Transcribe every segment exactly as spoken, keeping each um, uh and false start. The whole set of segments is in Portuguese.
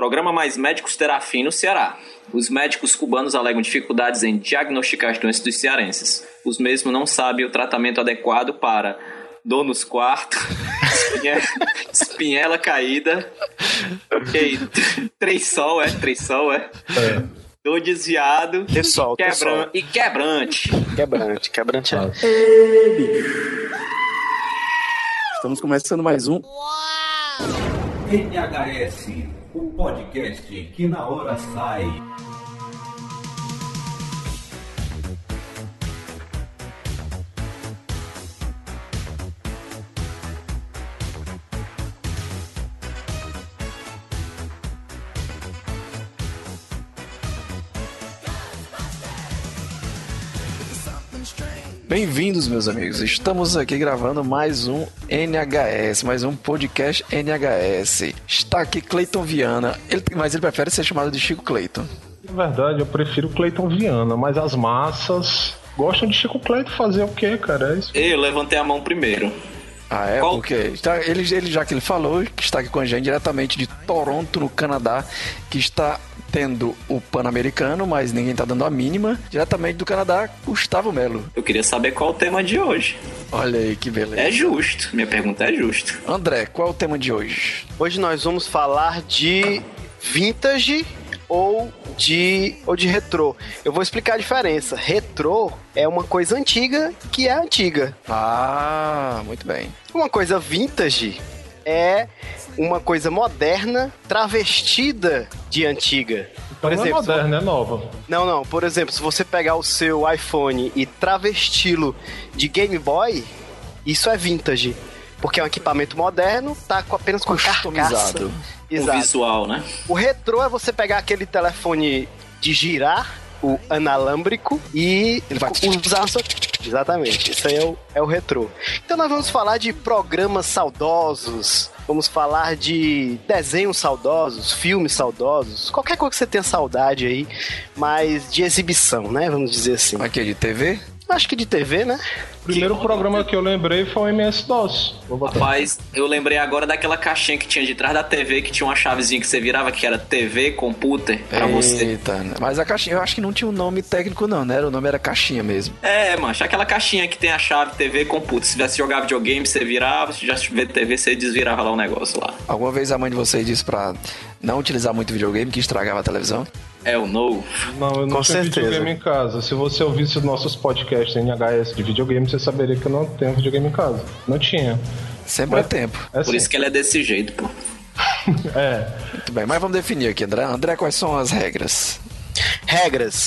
Programa Mais Médicos terá fim no Ceará. Os médicos cubanos alegam dificuldades em diagnosticar as doenças dos cearenses. Os mesmos não sabem o tratamento adequado para dor nos quartos, espinhela, espinhela caída, okay. três sol, é? Três sol, é? é. Dor desviado Tessol, quebran- tessol. e quebrante. Quebrante, quebrante. É. Estamos começando mais um N H S, o podcast que na hora sai. Bem-vindos, meus amigos. Estamos aqui gravando mais um N H S, mais um podcast N H S. Está aqui Cleiton Viana, ele, mas ele prefere ser chamado de Chico Cleiton. Na verdade, eu prefiro Cleiton Viana, mas as massas gostam de Chico Cleiton fazer o quê, cara? É isso. Eu levantei a mão primeiro. Ah, é? Qual? Porque está, ele, ele, já que ele falou, que está aqui com a gente diretamente de Toronto, no Canadá, que está tendo o Pan-Americano, mas ninguém está dando a mínima. Diretamente do Canadá, Gustavo Melo. Eu queria saber qual o tema de hoje. Olha aí, que beleza. É justo, minha pergunta é justa. André, qual é o tema de hoje? Hoje nós vamos falar de vintage ou de, ou de retrô. Eu vou explicar a diferença. Retrô é uma coisa antiga que é antiga. Ah, muito bem. Uma coisa vintage é uma coisa moderna travestida de antiga. Por então exemplo, não é moderna, é nova. Não, não. Por exemplo, se você pegar o seu iPhone e travesti-lo de Game Boy, isso é vintage. Porque é um equipamento moderno, tá com apenas com customizado. O visual, né? O retrô é você pegar aquele telefone de girar, o analâmbrico, e ele vai usar... Exatamente, isso aí é o, é o retrô. Então nós vamos falar de programas saudosos, vamos falar de desenhos saudosos, filmes saudosos, qualquer coisa que você tenha saudade aí, mas de exibição, né? Vamos dizer assim. Aqui de T V? Acho que de T V, né? O primeiro que... programa que eu lembrei foi o M S-DOS. Rapaz, eu lembrei agora daquela caixinha que tinha de trás da T V, que tinha uma chavezinha que você virava, que era T V, computer, pra Eita, você. Mas a caixinha, eu acho que não tinha um nome técnico não, né? O nome era caixinha mesmo. É, mancha, aquela caixinha que tem a chave T V, computer. Se você jogar videogame, você virava, se já vê T V, você desvirava lá o negócio lá. Alguma vez a mãe de vocês disse pra não utilizar muito videogame, que estragava a televisão? É o novo. Não, eu não Com tenho certeza. videogame em casa. Se você ouvisse os nossos podcasts N H S de videogame, você saberia que eu não tenho videogame em casa. Não tinha. Sempre Mas, é tempo. É Por assim. isso que ele é desse jeito, pô. É. Muito bem, mas vamos definir aqui, André. André, quais são as regras? Regras.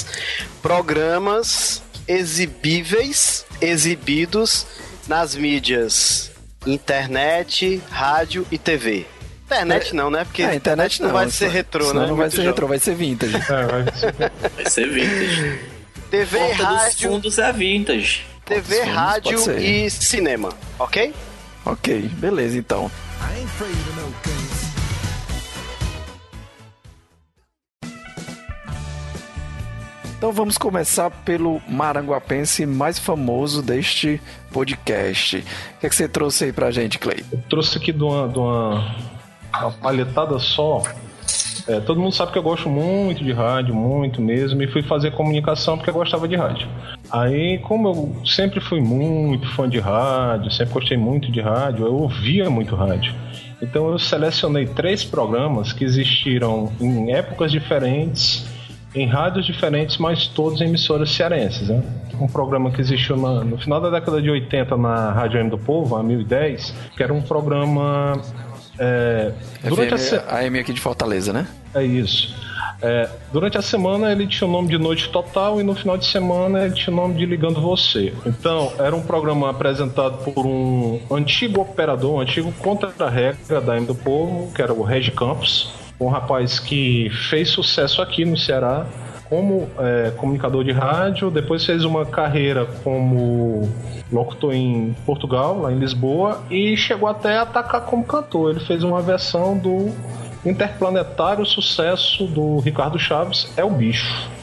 Programas exibíveis, exibidos nas mídias internet, rádio e T V. Internet não, né? Porque é, internet não, não vai ser retrô, né? Não vai ser retrô, vai ser vintage. É, vai ser. Vai ser vintage. T V, Porta dos rádio, fundos é vintage. T V, fundos, rádio pode ser. e cinema, ok? Ok, beleza então. Então vamos começar pelo maranguapense mais famoso deste podcast. O que é que você trouxe aí pra gente, Clay? Eu trouxe aqui de uma, de uma, uma palhetada só. É, todo mundo sabe que eu gosto muito de rádio, muito mesmo, e fui fazer comunicação porque eu gostava de rádio. Aí, como eu sempre fui muito fã de rádio, sempre gostei muito de rádio, eu ouvia muito rádio. Então eu selecionei três programas que existiram em épocas diferentes, em rádios diferentes, mas todos em emissoras cearenses, né? Um programa que existiu na, no final da década de oitenta na Rádio M do Povo, a mil e dez, que era um programa... É, durante F M, a, a M aqui de Fortaleza, né? É isso. É, durante a semana ele tinha o nome de Noite Total e no final de semana ele tinha o nome de Ligando Você. Então, era um programa apresentado por um antigo operador, um antigo contra-regra da M do Povo, que era o Regi Campos, um rapaz que fez sucesso aqui no Ceará como é, comunicador de rádio, depois fez uma carreira como locutor em Portugal, lá em Lisboa, e chegou até a atacar como cantor. Ele fez uma versão do interplanetário sucesso do Ricardo Chaves, É o Bicho.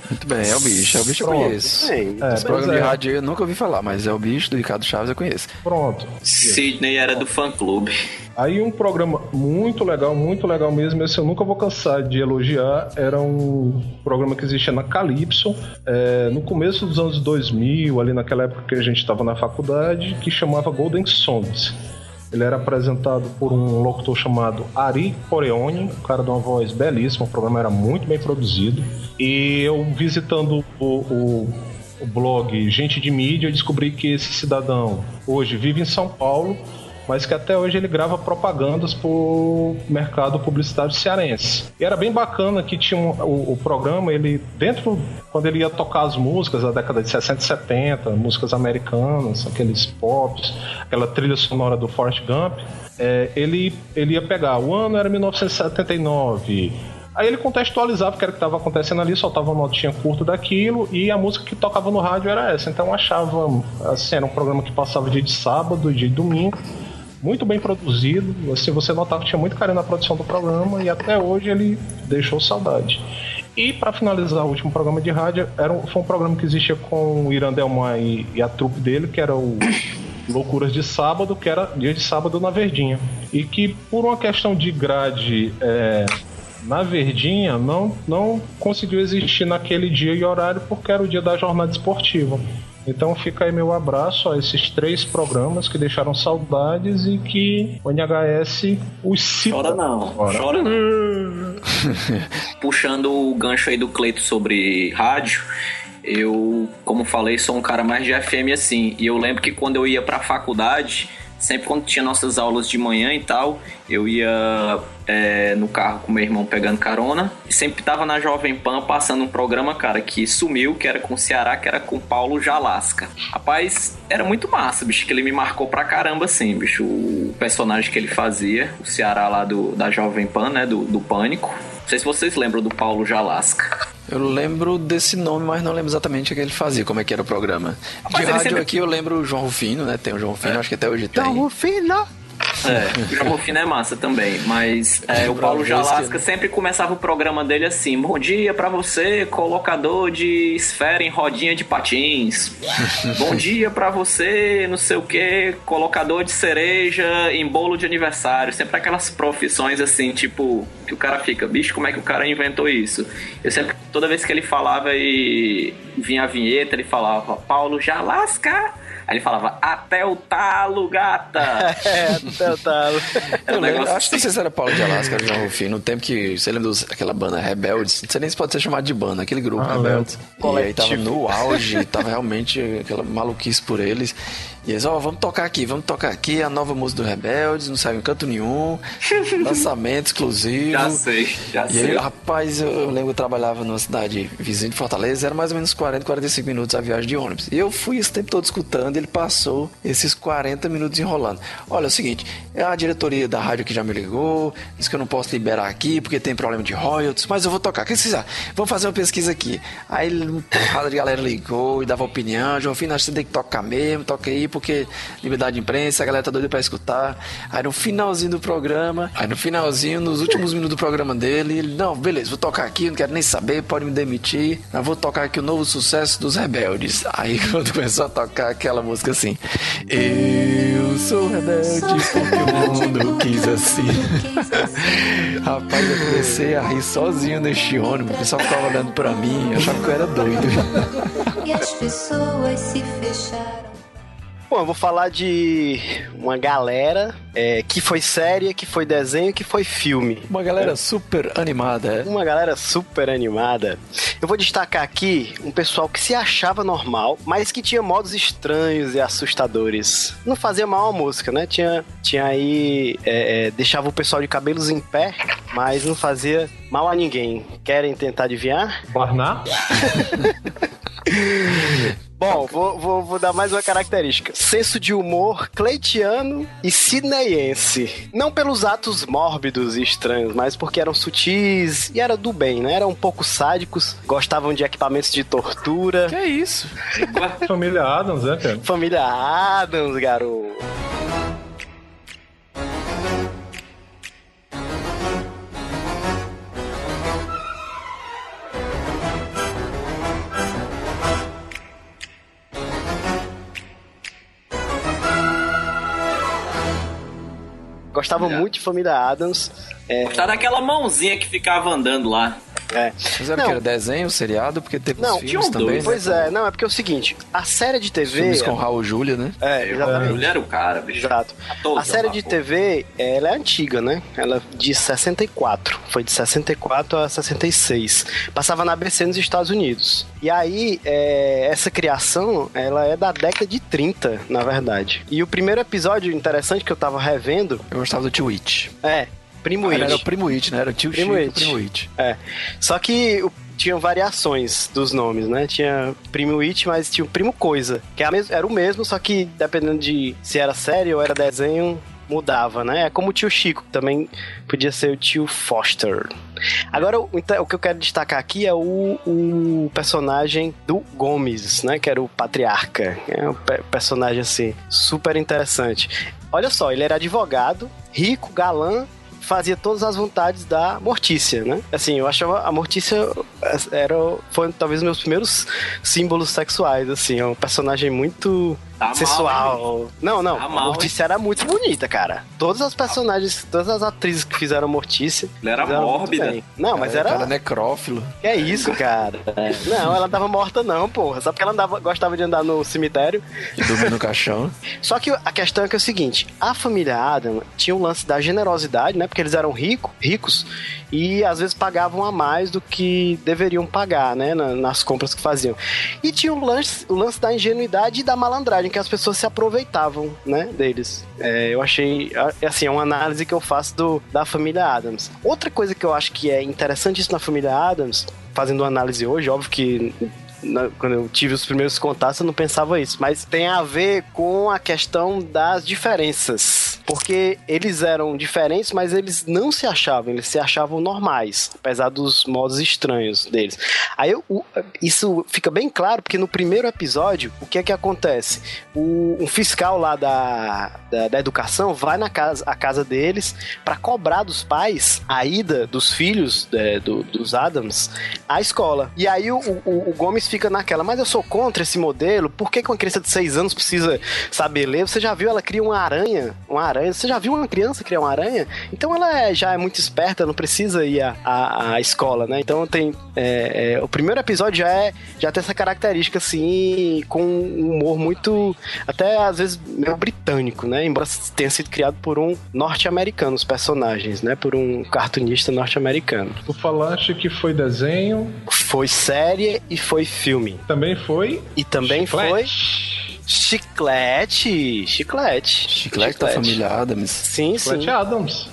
Muito bem, é o bicho, é o bicho eu Pronto. conheço. Bem, É, Esse programa pois de é. rádio eu nunca ouvi falar, mas é o bicho do Ricardo Chaves eu conheço. Pronto. Sidney era do fã-clube. Aí um programa muito legal, muito legal mesmo, esse eu nunca vou cansar de elogiar, era um programa que existia na Calypso, é, no começo dos anos dois mil, ali naquela época que a gente estava na faculdade, que chamava Golden Songs. Ele era apresentado por um locutor chamado Ari Coreoni, um cara de uma voz belíssima, o programa era muito bem produzido. E eu visitando o, o, o blog Gente de Mídia, eu descobri que esse cidadão hoje vive em São Paulo, mas que até hoje ele grava propagandas pro mercado publicitário cearense. E era bem bacana que tinha um, o, o programa, ele dentro, quando ele ia tocar as músicas da década de sessenta e setenta, músicas americanas, aqueles pops, aquela trilha sonora do Forrest Gump, é, ele, ele ia pegar, o ano era mil novecentos e setenta e nove... Aí ele contextualizava o que era que estava acontecendo ali, soltava uma notinha curta daquilo e a música que tocava no rádio era essa. Então eu achava, assim, era um programa que passava dia de sábado, dia de domingo, muito bem produzido, assim, você notava que tinha muito carinho na produção do programa e até hoje ele deixou saudade. E para finalizar o último programa de rádio, era um, foi um programa que existia com o Irandelmar e, e a trupe dele, que era o Loucuras de Sábado, que era dia de sábado na Verdinha. E que por uma questão de grade... É, na Verdinha não, não conseguiu existir naquele dia e horário porque era o dia da jornada esportiva. Então fica aí meu abraço a esses três programas que deixaram saudades e que o N H S os cita. Chora não, Chora. chora não. Puxando o gancho aí do Cleito sobre rádio, eu, como falei, sou um cara mais de F M assim. E eu lembro que quando eu ia pra faculdade, sempre quando tinha nossas aulas de manhã e tal, eu ia é, no carro com meu irmão pegando carona. E sempre tava na Jovem Pan passando um programa, cara, que sumiu, que era com o Ceará, que era com o Paulo Jalasca. Rapaz, era muito massa, bicho, que ele me marcou pra caramba, assim, bicho. O personagem que ele fazia, o Ceará lá do, da Jovem Pan, né, do, do Pânico. Não sei se vocês lembram do Paulo Jalasca. Eu lembro desse nome, mas não lembro exatamente o que ele fazia, como é que era o programa. Rapaz, de ele rádio sempre... aqui eu lembro o João Rufino, né? Tem o João Rufino, é. Acho que até hoje tem. João Rufino! É, o João Rufino é massa também, mas é, o Paulo Jalasca sempre começava o programa dele assim: bom dia pra você, colocador de esfera em rodinha de patins. Bom dia pra você, não sei o que, colocador de cereja em bolo de aniversário. Sempre aquelas profissões assim, tipo, que o cara fica, bicho, como é que o cara inventou isso? Eu sempre, toda vez que ele falava e vinha a vinheta, ele falava Paulo Jalasca. Aí ele falava, até o talo, gata. É, até o talo. Eu um lembro, negócio acho que não sei se era Paulo de Alasca, era o João Rufino, no tempo que, você lembra daquela banda Rebeldes? Não sei nem se pode ser chamado de banda, aquele grupo Ah, Rebeldes. lembro. E aí tava no auge, tava realmente aquela maluquice por eles. E eles, ó, oh, vamos tocar aqui, vamos tocar aqui a nova música do Rebeldes, não saiu em canto nenhum, lançamento exclusivo. Já sei, já e sei. aí, rapaz, eu, eu lembro que eu trabalhava numa cidade vizinha de Fortaleza, era mais ou menos quarenta, quarenta e cinco minutos a viagem de ônibus. E eu fui esse tempo todo escutando, e ele passou esses quarenta minutos enrolando. Olha, é o seguinte, a diretoria da rádio que já me ligou, disse que eu não posso liberar aqui porque tem problema de royalties, mas eu vou tocar. O que vocês acham? Vamos fazer uma pesquisa aqui. Aí a galera ligou e dava opinião, João Fino, acho que você tem que tocar mesmo, toca aí, porque liberdade de imprensa, a galera tá doida pra escutar. Aí no finalzinho do programa, aí no finalzinho, nos últimos minutos do programa dele, ele, não, beleza, vou tocar aqui, não quero nem saber, pode me demitir, mas vou tocar aqui o novo sucesso dos Rebeldes. Aí quando começou a tocar aquela música assim, eu sou rebelde porque o mundo quis assim. Rapaz, eu comecei a rir sozinho neste ônibus, o pessoal ficava olhando pra mim, achava que eu era doido. E as pessoas se fecharam. Bom, eu vou falar de uma galera é, que foi série, que foi desenho, que foi filme. Uma galera super animada, é? Uma galera super animada. Eu vou destacar aqui um pessoal que se achava normal, mas que tinha modos estranhos e assustadores. Não fazia mal a música, né? Tinha, tinha aí... É, é, deixava o pessoal de cabelos em pé, mas não fazia mal a ninguém. Querem tentar adivinhar? Barná? Bom, vou, vou, vou dar mais uma característica. Senso de humor cleitiano e sidneiense. Não pelos atos mórbidos e estranhos, mas porque eram sutis e era do bem, né? Eram um pouco sádicos, gostavam de equipamentos de tortura. Que é isso? Família Adams, né, cara? Família Adams, garoto. gostava Já. muito de Família Addams. É, Gostava daquela mãozinha que ficava andando lá. é. Mas era Não. que era desenho, seriado, porque teve Não, os tinha filmes um também, dois, né? Pois é, não, é porque é o seguinte, a série de T V... Filmes com Raul Júlia, né? É, exatamente. Ele era o cara, bicho. Exato. Todo A série de vapor. T V, ela é antiga, né? Ela é de sessenta e quatro. Foi de sessenta e quatro a sessenta e seis. Passava na A B C nos Estados Unidos. E aí, é, essa criação, ela é da década de trinta, na verdade. E o primeiro episódio interessante que eu tava revendo Eu gostava do Tio It. é Primo Ah, It. era o Primo It, né? Era o Tio Primo Chico e o It. Primo It. É. Só que o- tinham variações dos nomes, né? Tinha Primo It, mas tinha o Primo Coisa, que é a mes- era o mesmo, só que dependendo de se era série ou era desenho, mudava, né? É como o Tio Chico, que também podia ser o Tio Foster. Agora, o, então, o que eu quero destacar aqui é o, o personagem do Gomes, né? Que era o patriarca. É um pe- personagem, assim, super interessante. Olha só, ele era advogado, rico, galã, fazia todas as vontades da Mortícia, né? Assim, eu achava a Mortícia era, foi talvez meus primeiros símbolos sexuais, assim, é um personagem muito Tá mal, sensual. Não, não, Tá a mal, Mortícia era muito bonita, cara. Todas as personagens, todas as atrizes que fizeram a Mortícia. Ele era fizeram muito mórbida. bem. Não, mas Cara, era. Cara necrófilo. Que é isso, cara? Não, ela tava morta, não, porra. Só porque ela andava, gostava de andar no cemitério. Que dormia no caixão. Só que a questão é que é o seguinte: a família Adam tinha um lance da generosidade, né? Porque eles eram rico, ricos e às vezes pagavam a mais do que deveriam pagar, né? na- nas compras que faziam. E tinha o lance, o lance da ingenuidade e da malandragem, que as pessoas se aproveitavam, né? Deles. É, eu achei, é assim, é uma análise que eu faço do, da família Adams. Outra coisa que eu acho que é interessante isso na família Adams, fazendo uma análise hoje, óbvio que na- quando eu tive os primeiros contatos eu não pensava isso, mas tem a ver com a questão das diferenças, porque eles eram diferentes, mas eles não se achavam, eles se achavam normais, apesar dos modos estranhos deles. Aí eu- o- isso fica bem claro, porque no primeiro episódio, o que é que acontece? O, um fiscal lá da, da, da educação vai na casa, a casa deles para cobrar dos pais a ida dos filhos é, do- dos Adams à escola. E aí o, o- o Gomes fica naquela, mas eu sou contra esse modelo, por que que uma criança de seis anos precisa saber ler? Você já viu ela cria uma aranha? Uma aranha? Você já viu uma criança criar uma aranha? Então ela é- já é muito esperta, não precisa ir à, à, à escola, né? Então tem... é, é, o primeiro episódio já, é, já tem essa característica, assim, com um humor muito... até às vezes meio britânico, né? Embora tenha sido criado por um norte-americano, os personagens, né? Por um cartunista norte-americano. Tu falaste que foi desenho, Foi série e foi filme. também foi. E também foi Chiclete. Chiclete. Chiclete. Chiclete da família Adams. Sim, sim. Chiclete Adams.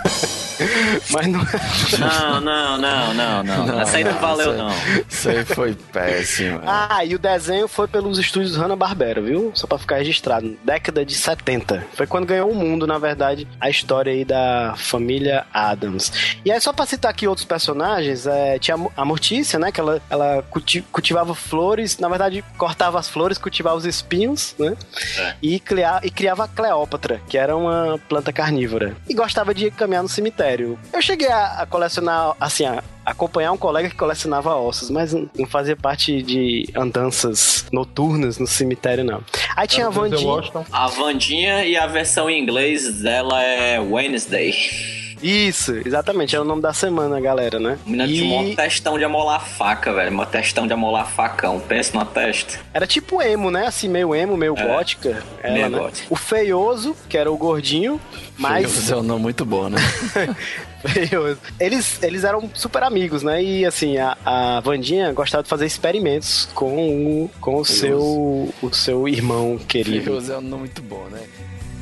Mas não Não, não, não, não, não. Essa aí não valeu, isso aí- não. Isso aí foi péssimo. Ah, e o desenho foi pelos estúdios Hanna-Barbera, viu? Só pra ficar registrado. Década de setenta. Foi quando ganhou o mundo, na verdade, a história aí da família Adams. E aí, só pra citar aqui outros personagens, é, tinha a Mo- a Mortícia, né? Que ela, ela culti- cultivava flores, na verdade, cortava as flores, cultivava os espinhos, né? É. E, cria- e criava a Cleópatra, que era uma planta carnívora. E gostava de caminhar no cemitério. Eu cheguei a, a colecionar, assim, a acompanhar um colega que colecionava ossos, mas não, não fazia parte de andanças noturnas no cemitério, não. Aí tinha a Era o Denzel Wandinha. Washington. A Vandinha e a versão em inglês dela é Wednesday. Isso, exatamente, é o nome da semana, galera, né? A menina tinha um E testão de amolar faca, velho. Uma testão de amolar facão. Pensa numa testa. era tipo emo, né? Assim, meio emo, meio É, gótica. Ela, meio né? gótica. O Feioso, que era o gordinho, mas... Feioso é um nome muito bom, né? Feioso. Eles, eles eram super amigos, né? E assim, a, a Wandinha gostava de fazer experimentos com o, com o, seu, o seu irmão querido. Feioso é um nome muito bom, né?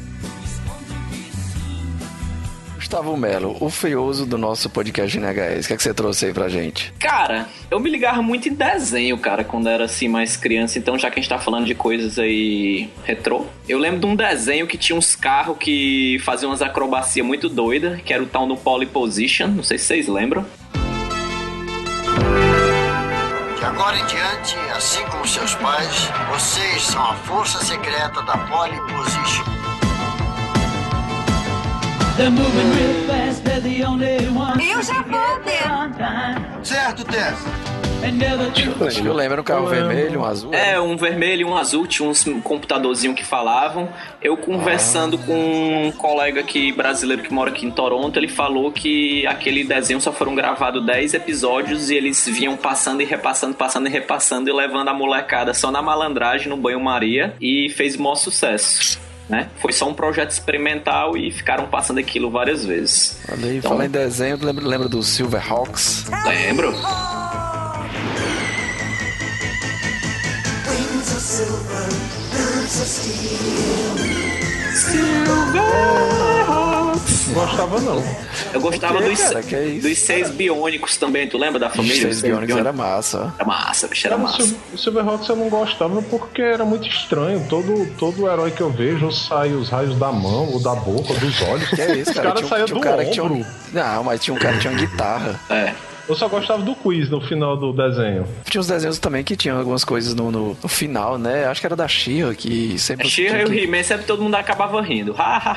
Gustavo Melo, o feioso do nosso podcast N H S. O que é que você trouxe aí pra gente? Cara, eu me ligava muito em desenho, cara, quando era assim mais criança. Então, já que a gente tá falando de coisas aí retrô, eu lembro de um desenho que tinha uns carros que faziam umas acrobacias muito doidas, que era o tal do Pole Position. Não sei se vocês lembram. De agora em diante, assim como seus pais, vocês são a força secreta da Pole Position. Eu já vou, Deus. Certo, Tess? Eu lembro um carro vermelho, um azul. É, um vermelho e um azul, tinha uns computadorzinho que falavam. Eu conversando ah. com um colega aqui brasileiro que mora aqui em Toronto, ele falou que aquele desenho só foram gravados dez episódios e eles vinham passando e repassando, passando e repassando e levando a molecada só na malandragem, no banho-maria, e fez o maior sucesso. Né? Foi só um projeto experimental e ficaram passando aquilo várias vezes. Olha aí, então, fala em desenho, lembra, lembra do Silverhawks? Lembro. Silverhawks. Gostava não. Eu gostava que, dos, cara, que é isso, dos seis biônicos também, tu lembra da família? Os seis biônicos era massa. Era massa, bicho, era Cara, massa. O Silverhawks eu não gostava porque era muito estranho. Todo, todo herói que eu vejo sai os raios da mão, ou da boca, ou dos olhos. Que é isso, cara? Os caras saíam do um cara ombro. Tinha um... Não, mas tinha um cara que tinha uma guitarra. É. Eu só gostava do quiz no final do desenho. Tinha uns desenhos também que tinham algumas coisas no, no, no final, né? Acho que era da She-Ra, que sempre... A She-Ra e o que... He-Man sempre todo mundo acabava rindo.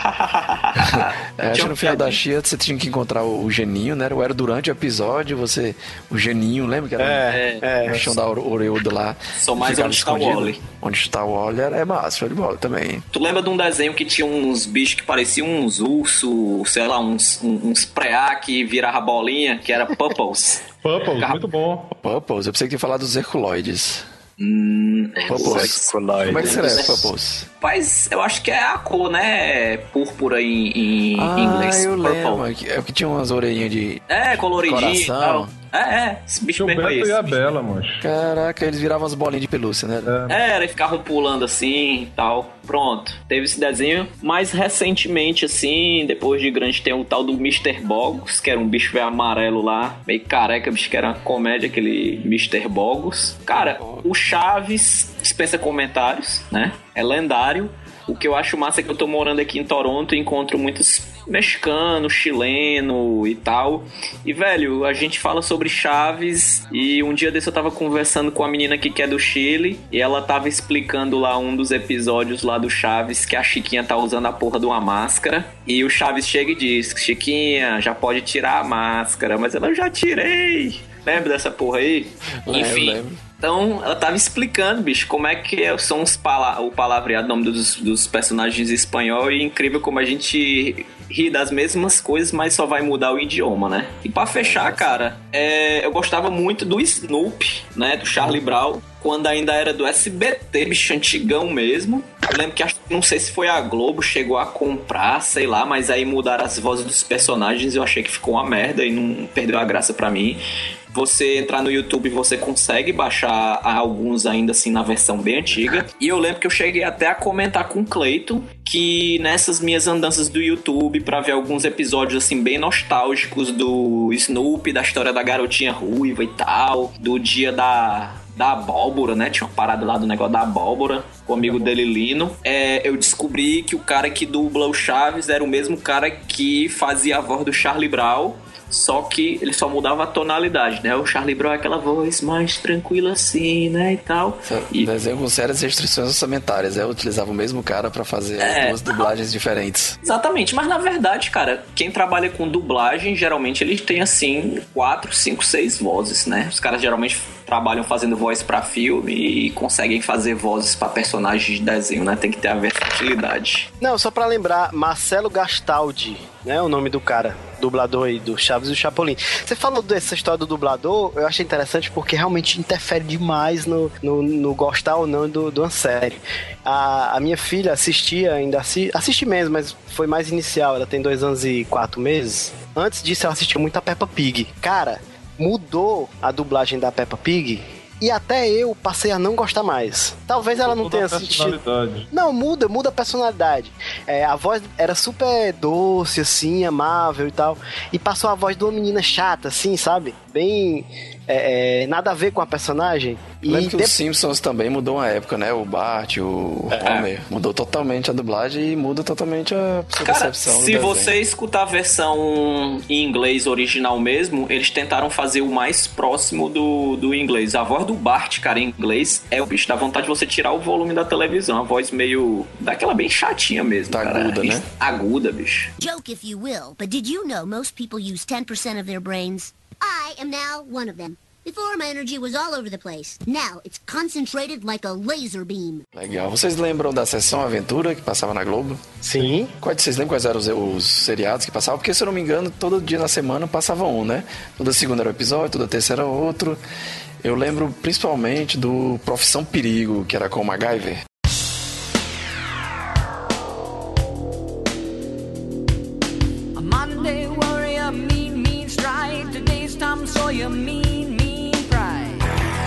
é, acho que no final da She-Ra você tinha que encontrar o, o geninho, né? Era durante o episódio, você... O geninho, lembra que era é, um, é, o chão da Oreudo lá. Só mais onde está o Wally. Onde está o Wally é massa, show de bola também. Tu lembra de um desenho que tinha uns bichos que pareciam uns ursos, sei lá, uns, uns preá que virava bolinha, que era Pupples? Pupples, muito bom. Pupples, eu pensei que ia falar dos Herculoides. Hum, Pupples. Como é que será Pupples? Mas eu acho que é a cor, né? Púrpura em, em ah, inglês. Ah, eu Purple. lembro. É o que tinha umas orelhinhas de... É, coloridinho e tal. É, é, esse bicho mesmo é esse. e a Bela, mancho. Caraca, eles viravam as bolinhas de pelúcia, né? É, era, e ficavam pulando assim e tal. Pronto, teve esse desenho. Mais recentemente, assim, depois de grande, tem o tal do mister Boggos, que era um bicho meio amarelo lá, meio careca, bicho, que era uma comédia, aquele mister Boggos. Cara, o Chaves dispensa comentários, né? É lendário. O que eu acho massa é que eu tô morando aqui em Toronto e encontro muitos mexicanos, chileno e tal. E, velho, a gente fala sobre Chaves e um dia desse eu tava conversando com a menina aqui que é do Chile e ela tava explicando lá um dos episódios lá do Chaves que a Chiquinha tá usando a porra de uma máscara e o Chaves chega e diz: Chiquinha, já pode tirar a máscara. Mas ela, eu já tirei. Lembra dessa porra aí? Lembro, Enfim. Lembro. Então, ela tava explicando, bicho, como é que são os pala- o palavreado, o nome dos, dos personagens em espanhol, e incrível como a gente ri das mesmas coisas, mas só vai mudar o idioma, né? E pra fechar, cara, é, eu gostava muito do Snoopy, né? Do Charlie Brown, quando ainda era do S B T, bicho, antigão mesmo. Eu lembro que, não sei se foi a Globo, chegou a comprar, sei lá, mas aí mudaram as vozes dos personagens e eu achei que ficou uma merda e não perdeu a graça pra mim. Você entrar no YouTube, você consegue baixar alguns ainda assim na versão bem antiga. E eu lembro que eu cheguei até a comentar com o Cleiton que nessas minhas andanças do YouTube pra ver alguns episódios assim bem nostálgicos do Snoopy, da história da garotinha ruiva e tal, do dia da... da abóbora, né? Tinha uma parada lá do negócio da abóbora, com o amigo dele, Lino. É, eu descobri que o cara que dubla o Chaves era o mesmo cara que fazia a voz do Charlie Brown, só que ele só mudava a tonalidade, né? O Charlie Brown é aquela voz mais tranquila assim, né? E tal. E... desenho com sérias restrições orçamentárias. Eu utilizava o mesmo cara pra fazer é... duas dublagens diferentes. Exatamente, mas na verdade, cara, quem trabalha com dublagem, geralmente eles têm assim, quatro, cinco, seis vozes, né? Os caras geralmente trabalham fazendo voz pra filme e conseguem fazer vozes pra personagens de desenho, né? Tem que ter a versatilidade. Não, só pra lembrar, Marcelo Gastaldi, né? O nome do cara, dublador aí do Chaves e do Chapolin. Você falou dessa história do dublador, eu achei interessante porque realmente interfere demais no, no, no gostar ou não do, do uma série. A, a minha filha assistia, ainda assi, assiste mesmo, mas foi mais inicial, ela tem dois anos e quatro meses. Antes disso ela assistia muito a Peppa Pig. Cara, mudou a dublagem da Peppa Pig e até eu passei a não gostar mais. Talvez ela não tenha assistido. Não, muda, muda a personalidade. É, a voz era super doce, assim, amável e tal. E passou a voz de uma menina chata, assim, sabe? Bem... É, é, nada a ver com a personagem. Lembra e que de... os Simpsons também mudou uma época, né? O Bart, o é. Homer. Mudou totalmente a dublagem e muda totalmente a sua Cara, percepção do se desenho. você escutar a versão em inglês original mesmo, eles tentaram fazer o mais próximo do, do inglês. A voz do Bart, cara, em inglês, é o bicho, dá vontade de você tirar o volume da televisão. A voz meio... daquela bem chatinha mesmo, tá, cara. aguda, né? Aguda, bicho. Joke if you will, but did you know most people use ten percent of their brains? I am now one of them. Before, my energy was all over the place. Now, it's concentrated like a laser beam. Legal. Vocês lembram da Sessão Aventura que passava na Globo? Sim. Quais, vocês lembram quais eram os, os seriados que passavam? Porque, se eu não me engano, todo dia na semana passava um, né? Toda segunda era um episódio, toda terça era outro. Eu lembro principalmente do Profissão Perigo, que era com o MacGyver. A Monday warrior, mean, mean strike. Today's Tom Sawyer, mean, mean pride.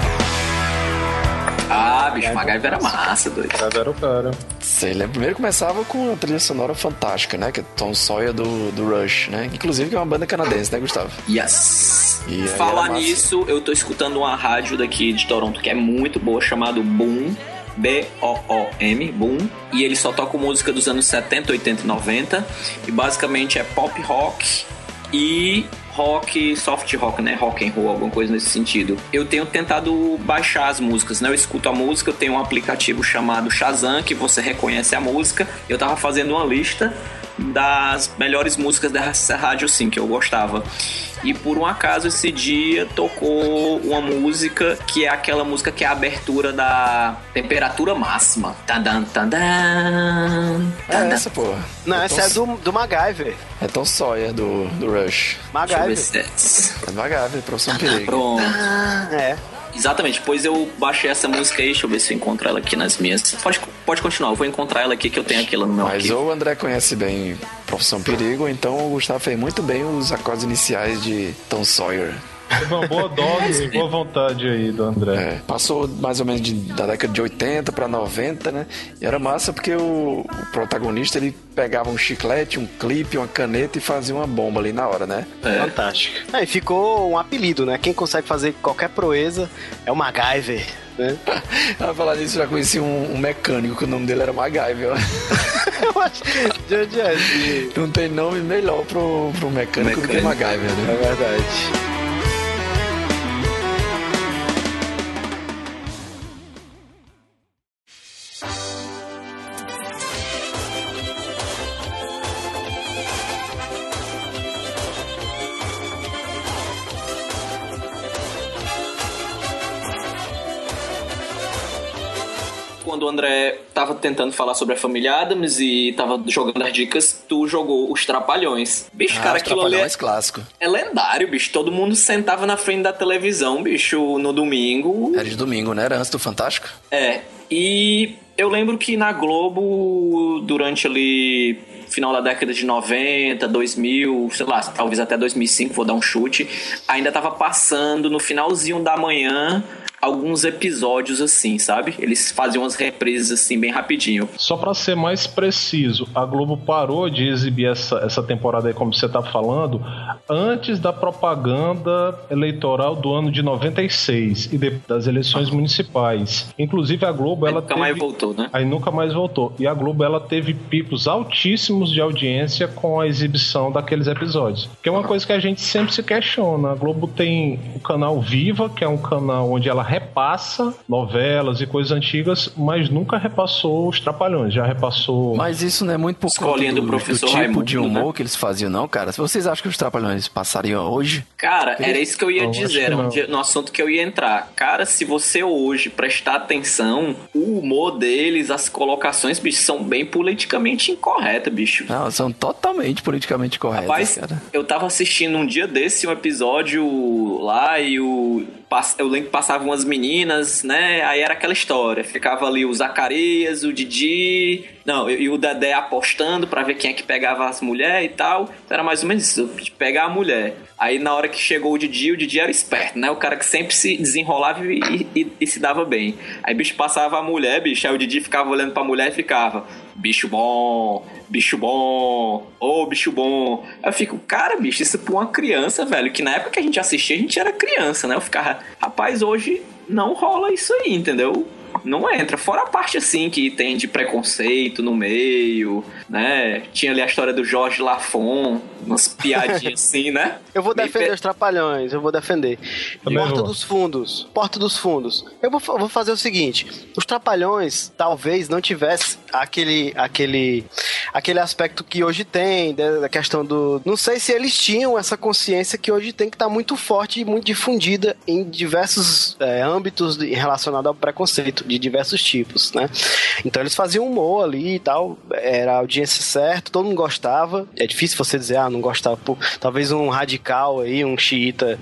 Ah, bicho, o MacGyver era massa, doido. MacGyver era o cara. Sei, lembra? Primeiro começava com uma trilha sonora fantástica, né? Que é Tom Sawyer do, do Rush, né? Inclusive que é uma banda canadense, né, Gustavo? Yes! E Falar nisso, eu tô escutando uma rádio daqui de Toronto que é muito boa, chamada Boom. B O O M, Boom. E ele só toca música dos anos setenta, oitenta e noventa. E basicamente é pop rock e rock, soft rock, né? Rock and roll, alguma coisa nesse sentido. Eu tenho tentado baixar as músicas, né? Eu escuto a música, eu tenho um aplicativo chamado Shazam, que você reconhece a música. Eu tava fazendo uma lista das melhores músicas dessa rádio, sim, que eu gostava. E por um acaso esse dia tocou uma música que é aquela música que é a abertura da Temperatura Máxima. Tadan, tadan, É essa, pô. Não, é essa Tom... é do, do MacGyver. É Tom Sawyer do, do Rush. MacGyver. É MacGyver, Profissão Perigo. Pronto. Ah, é. Exatamente, depois eu baixei essa música aí, deixa eu ver se eu encontro ela aqui nas minhas. Pode, pode continuar, eu vou encontrar ela aqui que eu tenho aquela no meu Mas arquivo. ou o André conhece bem Profissão Perigo, então o Gustavo fez muito bem os acordes iniciais de Tom Sawyer. Teve uma boa dose e boa vontade aí do André. É, passou mais ou menos de, da década de oitenta pra noventa, né? E era massa porque o, o protagonista, ele pegava um chiclete, um clipe, uma caneta e fazia uma bomba ali na hora, né? É. Fantástico. É, e ficou um apelido, né? Quem consegue fazer qualquer proeza é o MacGyver, né? A falar nisso, já conheci um, um mecânico que o nome dele era MacGyver. Eu acho que de onde é? De... Não tem nome melhor pro, pro mecânico, mecânico do que MacGyver, né? É verdade. Quando o André tava tentando falar sobre a família Addams e tava jogando as dicas, tu jogou Os Trapalhões. Bicho, ah, cara, os aquilo ali é, clássico. É lendário, bicho. Todo mundo sentava na frente da televisão, bicho, no domingo. Era de domingo, né? Era antes do Fantástico? É. E eu lembro que na Globo, durante ali... final da década de noventa, dois mil, sei lá, talvez até dois mil e cinco, vou dar um chute, ainda tava passando no finalzinho da manhã alguns episódios assim, sabe? Eles faziam umas reprises assim bem rapidinho. Só pra ser mais preciso, a Globo parou de exibir essa, essa temporada aí, como você tá falando, antes da propaganda eleitoral do ano de noventa e seis e de, das eleições municipais. Inclusive a Globo, ela nunca teve... mais voltou, né? Aí nunca mais voltou. E a Globo, ela teve picos altíssimos de audiência com a exibição daqueles episódios. Que é uma coisa que a gente sempre se questiona. A Globo tem o canal Viva, que é um canal onde ela repassa novelas e coisas antigas, mas nunca repassou Os Trapalhões, já repassou... Mas isso não é muito por Escolinha conta do, do professor do tipo Raimundo, de humor, né? que eles faziam, não, cara? Se vocês acham que Os Trapalhões passariam hoje? Cara, era isso que eu ia Não, dizer, acho que era um não. dia- no assunto que eu ia entrar. Cara, se você hoje prestar atenção, o humor deles, as colocações, bicho, são bem politicamente incorretas, bicho. Não, são totalmente politicamente corretas, Rapaz, cara. eu tava assistindo um dia desse um episódio lá e o... eu lembro que passavam umas meninas, né? Aí era aquela história. Ficava ali o Zacarias, o Didi... Não, e o Dedé apostando pra ver quem é que pegava as mulheres e tal. Então era mais ou menos isso, de pegar a mulher. Aí na hora que chegou o Didi, o Didi era esperto, né? O cara que sempre se desenrolava e, e, e se dava bem. Aí bicho passava a mulher, bicho, aí o Didi ficava olhando pra mulher e ficava... Bicho bom, bicho bom, ô oh, bicho bom. Aí eu fico, cara, bicho, isso pra uma criança, velho, que na época que a gente assistia, a gente era criança, né? Eu ficava, rapaz, hoje não rola isso aí, entendeu? não entra. Fora a parte, assim, que tem de preconceito no meio, né? Tinha ali a história do Jorge Lafon, umas piadinhas assim, né? Eu vou defender pe... os Trapalhões, eu vou defender. Também Porta vou. dos Fundos, Porta dos Fundos. Eu vou, eu vou fazer o seguinte, os Trapalhões talvez não tivesse aquele, aquele, aquele aspecto que hoje tem, da questão do... Não sei se eles tinham essa consciência que hoje tem, que tá muito forte e muito difundida em diversos é, âmbitos de, relacionados ao preconceito, de diversos tipos, né? Então eles faziam humor ali e tal, era a audiência certa, todo mundo gostava. É difícil você dizer, ah, não gostava. Pô, talvez um radical aí, um xiita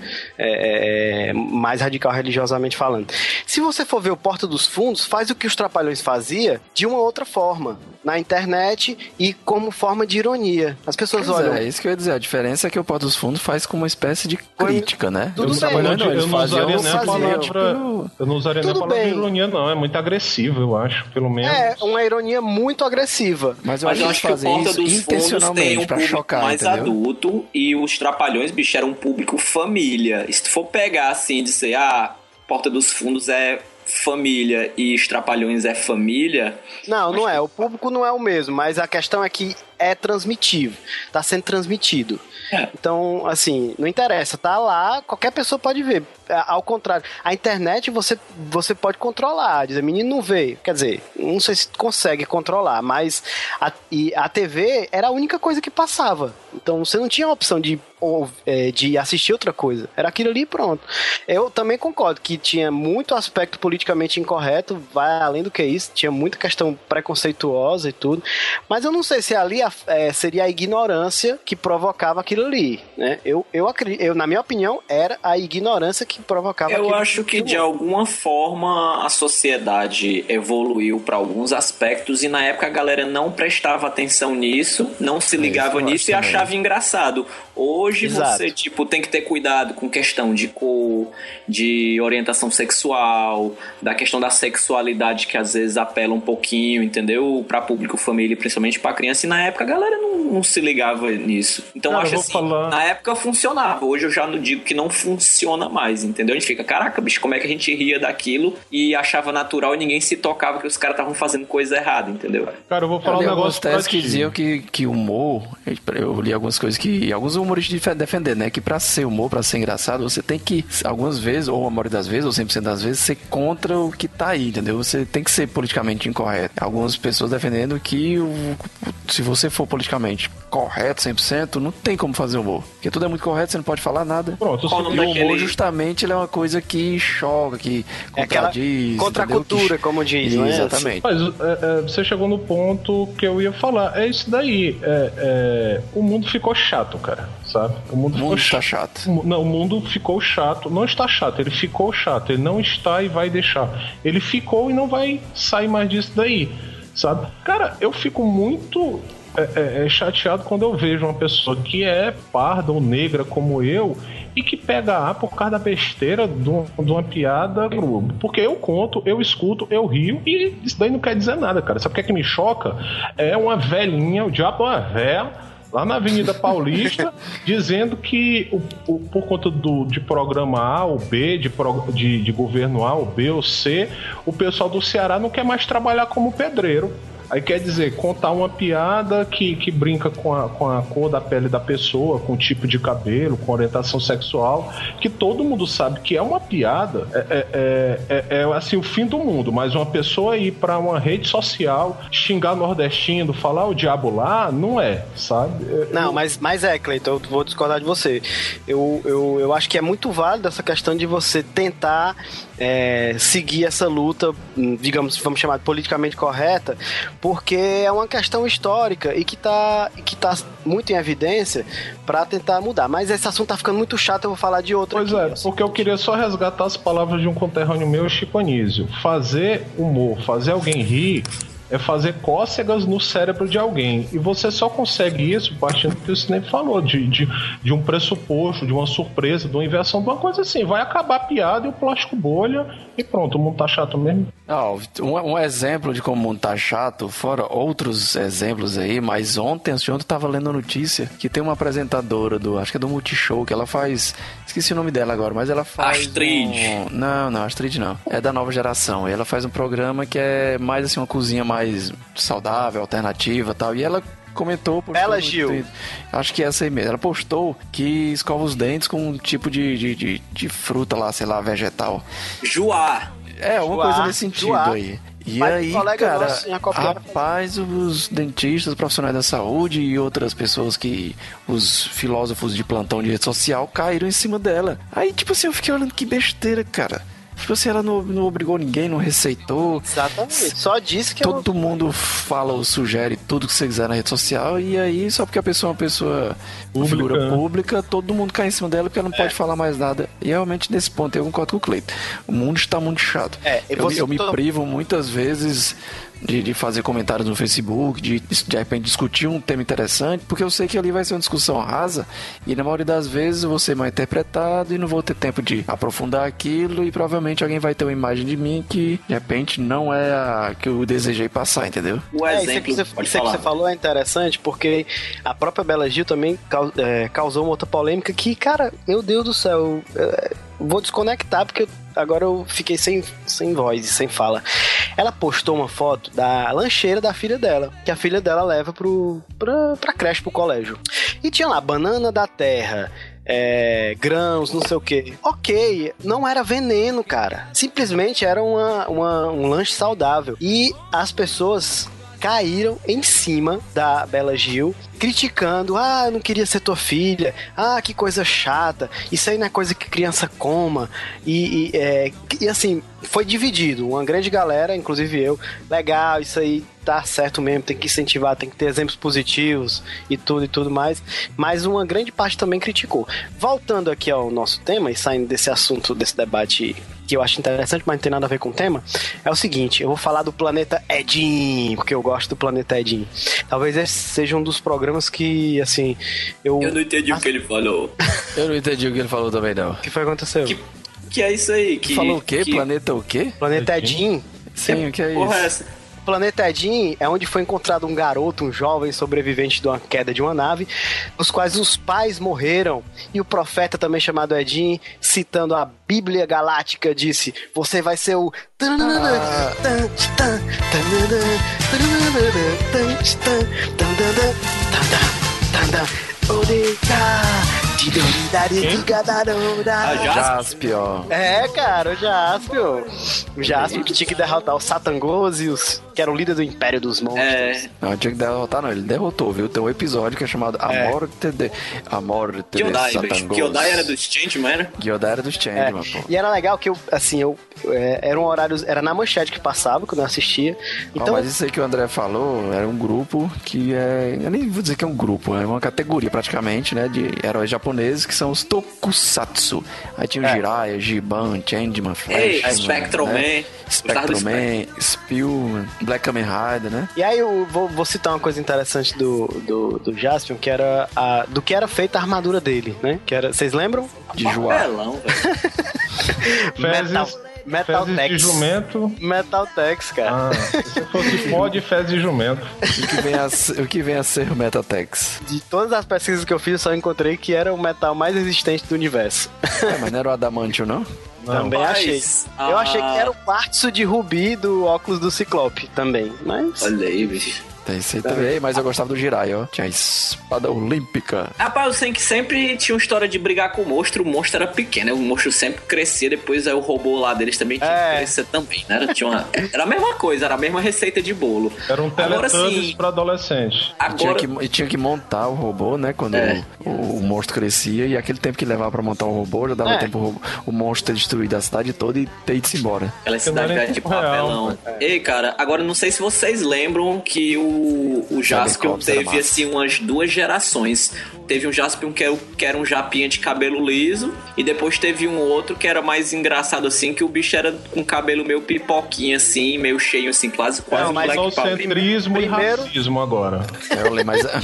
é, é, mais radical religiosamente falando. Se você for ver o Porta dos Fundos, faz o que os Trapalhões fazia de uma outra forma, na internet e como forma de ironia. As pessoas Pois olham... É, isso que eu ia dizer. A diferença é que o Porta dos Fundos faz com uma espécie de crítica, né? Tudo Os bem. Trapalhões não, eu eles não faziam, usaria nem a faziam, palavra, tipo, eu não usaria nem a Tudo palavra bem. ironia, não. É muito agressivo, eu acho, pelo menos. É, uma ironia muito agressiva. Mas eu Mas acho eu que acho que o fazer Porta isso dos Fundos tem intencionalmente um pra público chocar, mais entendeu? adulto e os Trapalhões, bicho, era um público família. E se tu for pegar assim e dizer, ah, Porta dos Fundos é família e os Trapalhões é família... Não, não é. O público não é o mesmo, mas a questão é que é transmitivo. Tá sendo transmitido. É. Então, assim, não interessa. Tá lá, qualquer pessoa pode ver. Ao contrário, a internet você, você pode controlar. Dizer, menino não vê. Quer dizer, não sei se consegue controlar, mas a, e a T V era a única coisa que passava. Então, você não tinha a opção de, ou, é, de assistir outra coisa. Era aquilo ali e pronto. Eu também concordo que tinha muito aspecto politicamente incorreto, vai além do que isso. Tinha muita questão preconceituosa e tudo. Mas eu não sei se ali a, é, seria a ignorância que provocava aquilo ali, né? Eu, eu acredito, eu, na minha opinião, era a ignorância que provocava Eu aquilo. acho que de alguma forma a sociedade evoluiu para alguns aspectos e na época a galera não prestava atenção nisso, não se ligava eu nisso acho e também. achava engraçado. Hoje Exato. você tipo tem que ter cuidado com questão de cor, de orientação sexual, da questão da sexualidade que às vezes apela um pouquinho, entendeu? Para público família, principalmente para criança. E na época a galera não, não se ligava nisso. Então Cara, acho eu vou assim, falar- na época funcionava. Hoje eu já não digo que não funciona mais, entendeu? A gente fica, caraca, bicho, como é que a gente ria daquilo e achava natural e ninguém se tocava que os caras estavam fazendo coisa errada, entendeu? Cara, eu vou falar Eu li um algumas negócio pra teses ti. que diziam que, que humor, eu li algumas coisas que alguns humoristas def- defender, né, que pra ser humor, pra ser engraçado, você tem que, algumas vezes, ou a maioria das vezes, ou cem por cento das vezes, ser contra o que tá aí, entendeu? Você tem que ser politicamente incorreto. Algumas pessoas defendendo que o, se você for politicamente correto, cem por cento, não tem como fazer humor. Porque tudo é muito correto, você não pode falar nada. Pronto, Qual o você- nome E o humor, daquele- justamente, ele é uma coisa que choca, que É aquela contradiz. contra a entendeu? cultura, Que- como diz, não é? Exatamente. Mas é, é, você chegou no ponto que eu ia falar. É isso daí. É, é, o mundo ficou chato, cara. Sabe? O mundo, O mundo ficou está chato. O mu- Não, o mundo ficou chato. Não está chato, ele ficou chato. Ele não está e vai deixar. Ele ficou e não vai sair mais disso daí. Sabe? Cara, eu fico muito é, é, é, chateado quando eu vejo uma pessoa que é parda ou negra como eu e que pega A por causa da besteira de uma, de uma piada grupo. Porque eu conto, eu escuto, eu rio e isso daí não quer dizer nada, cara. Sabe o que é que me choca? É uma velhinha, o diabo é uma véia, lá na Avenida Paulista, dizendo que o, o, por conta do, de programa A ou B, de, pro, de, de governo A ou B ou C, o pessoal do Ceará não quer mais trabalhar como pedreiro. Aí quer dizer, contar uma piada que, que brinca com a, com a cor da pele da pessoa, com o tipo de cabelo, com orientação sexual, que todo mundo sabe que é uma piada, é, é, é, é assim o fim do mundo, mas uma pessoa ir pra uma rede social, xingar nordestino, falar o diabo lá, não é, sabe? É, Não, mas, mas é, Cleiton, eu vou discordar de você. Eu, eu, eu acho que é muito válido essa questão de você tentar é, seguir essa luta, digamos, vamos chamar de politicamente correta, porque é uma questão histórica e que tá, que tá muito em evidência para tentar mudar. Mas esse assunto tá ficando muito chato, eu vou falar de outro Pois aqui. é, porque eu queria só resgatar as palavras de um conterrâneo meu, Chico Anísio. Fazer humor, fazer alguém rir é fazer cócegas no cérebro de alguém. E você só consegue isso partindo do que o Snape falou, de, de, de um pressuposto, de uma surpresa, de uma inversão, de uma coisa assim. Vai acabar a piada e o plástico bolha e pronto, o mundo tá chato mesmo. Ah, um, um exemplo de como o mundo tá chato, fora outros exemplos aí, mas ontem, antes de ontem, eu tava lendo a notícia que tem uma apresentadora do, acho que é do Multishow, que ela faz, esqueci o nome dela agora, mas ela faz... Astrid. Um, não, não, Astrid não. É da nova geração. E ela faz um programa que é mais assim, uma cozinha mais saudável, alternativa e tal. E ela comentou... Bela Gil. Twitter, acho que é essa aí mesmo. Ela postou que escova os dentes com um tipo de, de, de, de fruta lá, sei lá, vegetal. Joá. É, uma Joá, coisa nesse sentido Joá. aí. E Mas aí, colega cara, nosso tinha copiado. rapaz, os dentistas, profissionais da saúde e outras pessoas que, os filósofos de plantão de rede social, caíram em cima dela. Aí, tipo assim, eu fiquei olhando que besteira, cara. Tipo assim, ela não, não obrigou ninguém, não receitou. Exatamente. Só disse que Todo eu... mundo fala ou sugere tudo que você quiser na rede social. E aí, só porque a pessoa é uma pessoa, uma Pública. figura pública, todo mundo cai em cima dela porque ela não É. pode falar mais nada. E realmente, nesse ponto, eu concordo com o Cleiton. O mundo está muito chato. É, e eu, você- eu me todo- privo muitas vezes de, de fazer comentários no Facebook, de de repente discutir um tema interessante, porque eu sei que ali vai ser uma discussão rasa e na maioria das vezes eu vou ser mal interpretado e não vou ter tempo de aprofundar aquilo e provavelmente alguém vai ter uma imagem de mim que de repente não é a que eu desejei passar, entendeu? O É, isso aí exemplo, que você, pode isso aí que falar. você falou é interessante, porque a própria Bela Gil também cau- é, causou uma outra polêmica que, cara, meu Deus do céu, é, vou desconectar porque eu- agora eu fiquei sem, sem voz e sem fala. Ela postou uma foto da lancheira da filha dela, que a filha dela leva pro, pra, pra creche, pro colégio. E tinha lá banana da terra, é, grãos, não sei o que. Ok, não era veneno, cara. Simplesmente era uma, uma, um lanche saudável. E as pessoas caíram em cima da Bela Gil, criticando, ah, eu não queria ser tua filha, ah, que coisa chata, isso aí não é coisa que criança coma, e, e, é, e assim, foi dividido, uma grande galera, inclusive eu, legal, isso aí tá certo mesmo, tem que incentivar, tem que ter exemplos positivos e tudo e tudo mais, mas uma grande parte também criticou. Voltando aqui ao nosso tema e saindo desse assunto, desse debate que eu acho interessante, mas não tem nada a ver com o tema, é o seguinte, eu vou falar do Planeta Edim, porque eu gosto do Planeta Edim. Talvez esse seja um dos programas que, assim, eu... Eu não entendi o que ele falou. Eu não entendi o que ele falou também não. O que foi que aconteceu? Que, que é isso aí? Que, Falou o quê? que- Planeta o quê? Planeta Edim... Sim, o que é Porra, é isso? essa? O Planeta Edim é onde foi encontrado um garoto, um jovem sobrevivente de uma queda de uma nave, os quais os pais morreram, e o profeta também chamado Edim, citando a Bíblia Galáctica, disse, você vai ser o... A Jasper? Jaspion. É, cara, o Jaspion. O Jaspion que tinha que derrotar o Satangosius, que era o líder do Império dos Monstros. É, Não, tinha que derrotar, não. Ele derrotou, viu? Tem um episódio que é chamado A É. Morte de... A Morte de Kyodai, bicho. Satangos. Kyodai era dos Changeman, era? Kyodai era dos É, Changeman, pô. e era legal que eu, assim, eu é, era um horário, era na manchete que passava quando eu assistia. Então, Então, mas isso aí que o André falou era um grupo que é... Eu nem vou dizer que é um grupo, é uma categoria praticamente, né? De heróis japoneses que são os Tokusatsu. Aí tinha o É. Jiraiya, Giban, Changeman, Ei, Flashman, Spectrum né? Man. Gostava do Spectrum Man, Spill, Black Kamen Rider, né? e aí eu vou, vou citar uma coisa interessante do, do, do Jaspion, que era a, do que era feita a armadura dele, né? Que era, vocês lembram? De Joá. Papelão, velho. Metal, Fezes, Metal fezes de Tex. jumento. Metal Tex, cara. Ah, se fosse pó de fezes de jumento. O que vem a, ser- o que vem a ser o Metatex? De todas as pesquisas que eu fiz, eu só encontrei que era o metal mais resistente do universo. É, mas não era o Adamantio, não? Não. Também Mas, achei. ah, Eu achei que era o quartzo de rubi do óculos do Ciclope também, mas... Olha aí, bicho. Tem isso aí também, mas eu gostava do Jiraiya, ó. Tinha a espada olímpica. Rapaz, eu sei que sempre tinha uma história de brigar com o monstro, o monstro era pequeno, o monstro sempre crescia, depois aí o robô lá deles também tinha É. que crescer também, né? Era, tinha uma, era a mesma coisa, era a mesma receita de bolo. Era um Agora Teletubbies sim, pra adolescente. E tinha, agora... que, e tinha que montar o robô, né? Quando É. o, o monstro crescia. E aquele tempo que levava pra montar o robô, já dava É. tempo o, robô- o monstro ter destruído a cidade toda e ter ido embora. Aquela cidade não era velha em de tempo real, papelão. Ei, cara, agora não sei se vocês lembram que o, o Jaspion helicóptero era teve massa. assim umas duas gerações. teve um Jaspion que era, que era um japinha de cabelo liso, e depois teve um outro que era mais engraçado assim, que o bicho era com cabelo meio pipoquinha assim, meio cheio assim, quase quase Não, um mas Black Power. centrismo e Primeiro- racismo agora. Eu olhei mais a...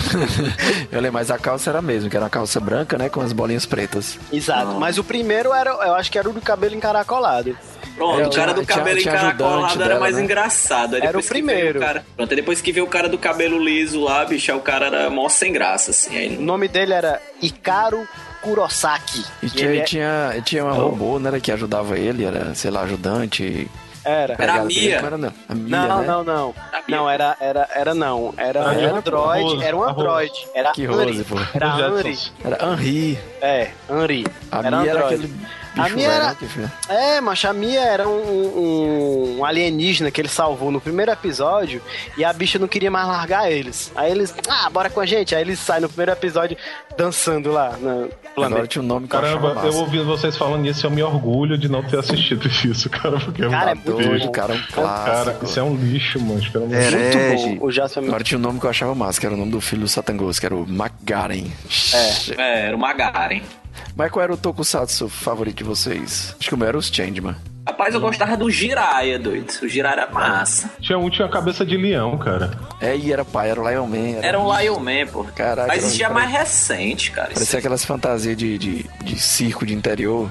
eu olhei mais a calça era mesmo, que era uma calça branca, né, com as bolinhas pretas. Exato, Não. mas o primeiro era, eu acho que era o do cabelo encaracolado. Pronto, É, o cara tinha- do cabelo tinha- tinha encaracolado ajudante era dela, mais né? engraçado. Aí Era depois o que veio primeiro. O cara... Pronto, aí depois que veio o cara do cabelo liso lá, bicho, aí o cara era mó sem graça, assim. Aí O nome dele era Ikaru Kurosaki. E E tinha, ele e é- tinha, e tinha uma robô, né, que ajudava ele, era, sei lá, ajudante. Era. Era a pegada Mia. dele, como era, não? A Mia, Não, né? não, não. A Mia. Não, era, era, era não. Era Ah, um era android. Rose, Era um a android. Era Que Henry. Rose, pô. Era Os Henry. Jetsons. Era Henri. É, Henry. A Era Mia era android. aquele A bicho Mia velho, era- né, que foi- É, mas a Mia era um, um- um alienígena que ele salvou no primeiro episódio e a bicha não queria mais largar eles. Aí eles, ah, bora com a gente. Aí eles saem no primeiro episódio dançando lá no Agora planeta. tinha um nome que eu achava Caramba, eu massa. ouvindo vocês falando isso, eu me orgulho de não ter assistido isso, cara, porque é Cara, é muito muito lixo. Doido, cara, um Cara, clássico. isso é um lixo, mano. Pelo amor de Era. Deus. Muito Herege. bom. O Jasper é muito Agora tinha um nome que eu achava massa, que era o nome do filho do Satangos, que era o McGaren. É. É, era o Magaren. Mas qual era o tokusatsu favorito de vocês? Acho que o meu era os Changeman. Rapaz, eu gostava do Jiraiya, doido. O Jiraiya era massa. Tinha um, tinha a cabeça de leão, cara. É, e era pai, era o Lion Man. Era um Lion Man, pô. Caraca, Mas isso já é era- mais recente, cara. Isso Parecia aquelas fantasias de, de, de circo de interior.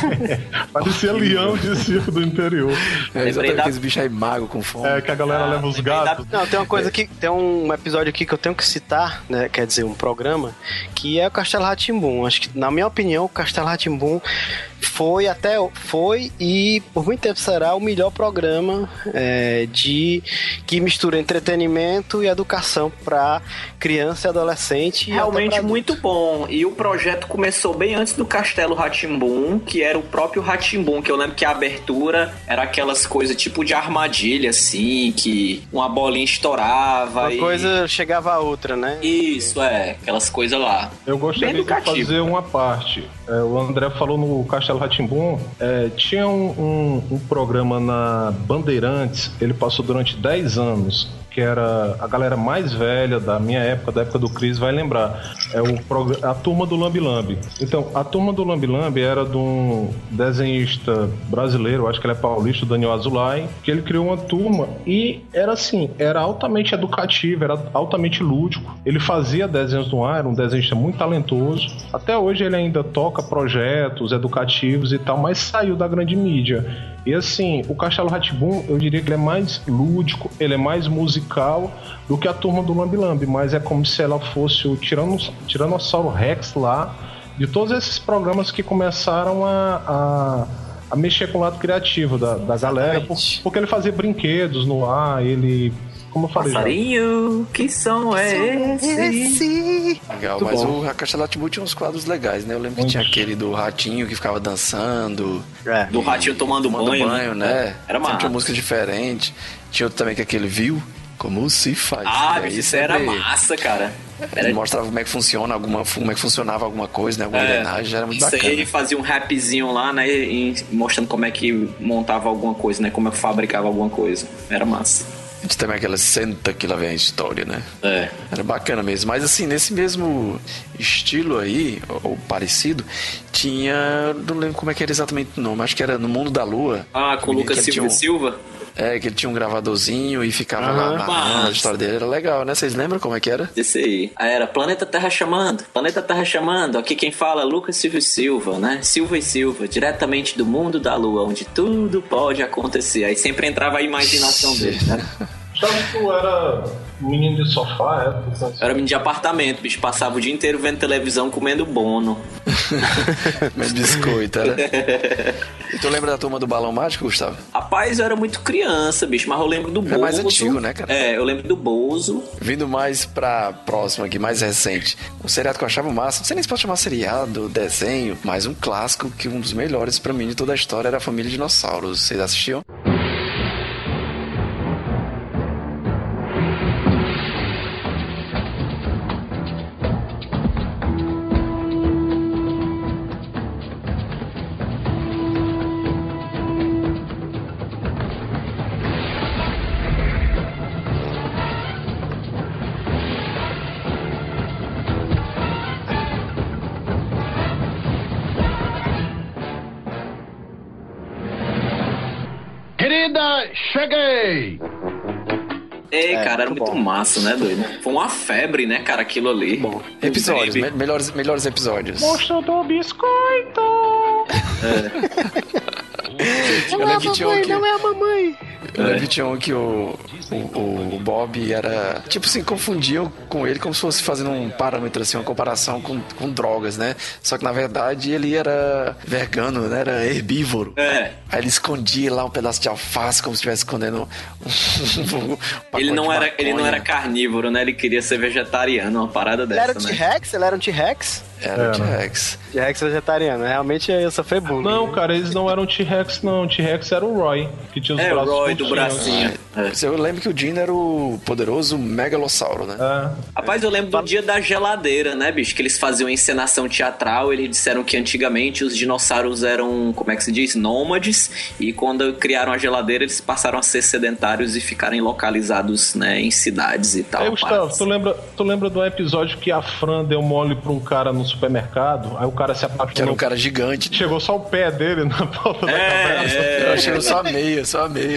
Parecia leão de circo do interior. É, exatamente da- aqueles bichos aí magos com fome. É, que a galera Ah, leva os lembrei da- gatos. Não, tem uma coisa aqui, tem um episódio aqui que eu tenho que citar, né? Quer dizer, um programa, que é o Castelo Rá-Tim-Bum. Acho que, na minha opinião, o Castelo Rá-Tim-Bum foi até foi e por muito tempo será o melhor programa é, de que mistura entretenimento e educação para criança e adolescente. e até Realmente pra adulto. muito bom. E o projeto começou bem antes do Castelo Rá-Tim-Bum, que era o próprio Rá-Tim-Bum, que eu lembro que a abertura era aquelas coisas tipo de armadilha, assim, que uma bolinha estourava. Uma e... coisa chegava a outra, né? Isso, é. Aquelas coisas lá. Eu gostaria Bem de educativo. fazer uma parte. É, o André falou no Castelo Rá-Tim-Bum, é, tinha um, um, um programa na Bandeirantes, ele passou durante dez anos, que era a galera mais velha da minha época, da época do Cris, vai lembrar. É o prog- a Turma do Lambi Lambi. Então, a Turma do Lambi Lambi era de um desenhista brasileiro, acho que ele é paulista, Daniel Azulay, que ele criou uma turma e era assim, era altamente educativo, era altamente lúdico. Ele fazia desenhos no ar, era um desenhista muito talentoso. Até hoje ele ainda toca projetos educativos e tal, mas saiu da grande mídia. E assim, o Castelo Rá-Tim-Bum, eu diria que ele é mais lúdico, ele é mais musical do que a Turma do Lambi Lambi, mas é como se ela fosse o Tiranos- Tiranossauro Rex lá, de todos esses programas que começaram a, a, a mexer com o lado criativo da, da galera, por- porque ele fazia brinquedos no ar, ele... Como eu falei já. Passarinho, que som é esse? Legal, Muito mas bom. o Castelo Rá-Tim-Bum tinha uns quadros legais, né? Eu lembro que Muito. tinha aquele do ratinho que ficava dançando, É. Do ratinho tomando, tomando banho, banho, né? né? Era Sempre massa. tinha música diferente. Tinha outro também que é aquele Viu Como Se Faz. Ah, E aí isso era sempre massa, cara. Ele Era... mostrava como é que funciona alguma, como é que funcionava alguma coisa, né? Alguma É, engrenagem, era muito isso bacana. aí ele fazia um rapzinho lá, né? e mostrando como é que montava alguma coisa, né? Como é que fabricava alguma coisa. Era massa. A gente também aquela senta que lá vem a história, né? É. Era bacana mesmo. Mas assim, nesse mesmo estilo aí, ou, ou parecido, tinha. Não lembro como é que era exatamente o nome, acho que era No Mundo da Lua. Ah, com o Lucas Que ele Silva tinha um- Silva. É, que ele tinha um gravadorzinho e ficava lá Aham. narrando. A Massa. história dele era legal, né? Vocês lembram como é que era? Esse aí. Aí era Planeta Terra chamando. Planeta Terra chamando. Aqui quem fala é Lucas Silva e Silva, né? Silva e Silva, diretamente do mundo da lua, onde tudo pode acontecer. Aí sempre entrava a imaginação dele, né? Sabe que tu era menino de sofá, é? Eu era menino de apartamento, bicho. Passava o dia inteiro vendo televisão, comendo bono. Meu biscoito, era. E tu lembra da turma do Balão Mágico, Gustavo? Rapaz, eu era muito criança, bicho, mas eu lembro do Bozo. É mais antigo, né, cara? É, eu lembro do Bozo. Vindo mais pra próximo aqui, mais recente. Um seriado que eu achava massa. Não sei nem se pode chamar seriado, desenho, mas um clássico que um dos melhores pra mim de toda a história era a Família Dinossauros. Vocês assistiam? Querida, cheguei! Ei, É, cara, era muito muito bom. massa, né, doido? Foi uma febre, né, cara, aquilo ali. Bom. Episódios, Baby. me- melhores, melhores episódios. Monstro do biscoito! Eu Não é a lembro que tinha um mamãe, que- não é a mamãe. Eu lembro que tinha um que o, o, o Bob era. Tipo assim, confundiam com ele como se fosse fazendo um parâmetro, assim, uma comparação com, com drogas, né? Só que na verdade ele era vegano, né? Era herbívoro. É. Aí ele escondia lá um pedaço de alface como se estivesse escondendo um, um pacote Ele não, de era, ele não maconha. era carnívoro, né? Ele queria ser vegetariano, uma parada Ele dessa, era né? T-Rex? Ele era um T-Rex? Era o Era. T-Rex. T-Rex vegetariano. Realmente eu ia sofrer bullying. Não, cara, eles não eram T-Rex, não. T-Rex era o Roy, que tinha os É, o braços Roy do curtinhos. bracinho. É. Eu lembro que o Gene era o poderoso megalossauro, né? É. Rapaz, eu lembro do dia da geladeira, né, bicho? Que eles faziam encenação teatral. Eles disseram que antigamente os dinossauros eram, como é que se diz? Nômades. E quando criaram a geladeira, eles passaram a ser sedentários e ficarem localizados, né, em cidades e tal. Aí, Gustavo, paradas. tu lembra, tu lembra do episódio que a Fran deu mole pra um cara no supermercado? Aí o cara se Que era apaixonou. um cara gigante. Chegou só o pé dele na ponta da cabeça. Eu achei só a meia, só a meia.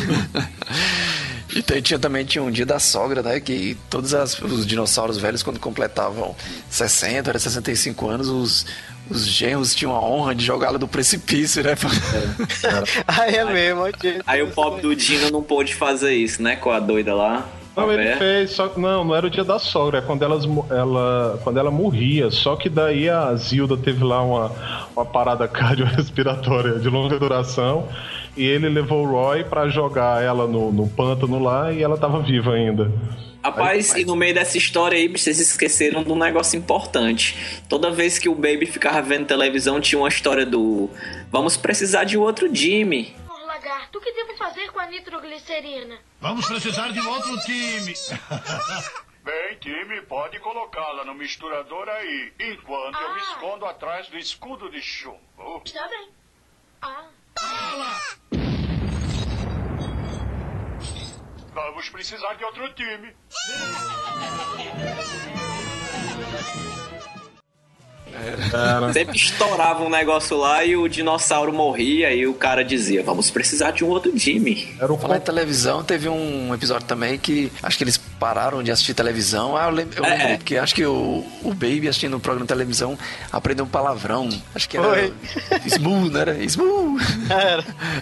E tem- tinha, também tinha um dia da sogra, né? Que todos as- os dinossauros velhos, quando completavam sessenta, era sessenta e cinco anos, os, os genros tinham a honra de jogá-lo do precipício, né? Ah, é mesmo. ok. Aí o pobre do Dino não pôde fazer isso, né? Com a doida lá. Não, a ele véia. fez, só não, não era o dia da sogra, é quando, elas, mo- ela, quando ela morria. Só que daí a Zilda teve lá uma, uma parada cardiorrespiratória de longa duração. E ele levou o Roy pra jogar ela no, no pântano lá e ela tava viva ainda. Rapaz, e no meio dessa história aí, bicho, vocês esqueceram de um negócio importante. Toda vez que o Baby ficava vendo televisão, tinha uma história do... Vamos precisar de outro Jimmy. Lagarto, o que devo fazer com a nitroglicerina? Vamos precisar de um outro time. Bem, time, pode colocá-la no misturador aí, enquanto eu me Ah. escondo atrás do escudo de chumbo. Está bem. Ah. Vamos precisar de outro time. Era. Sempre estourava um negócio lá e o dinossauro morria e o cara dizia, vamos precisar de um outro Jimmy. Era o Falar em televisão, teve um episódio também que acho que eles pararam de assistir televisão. Ah, eu lembro, eu É. lembrei, porque acho que o, o Baby assistindo o programa de televisão aprendeu um palavrão. Acho que era Foi. Smoo, não era? Smoo! Era.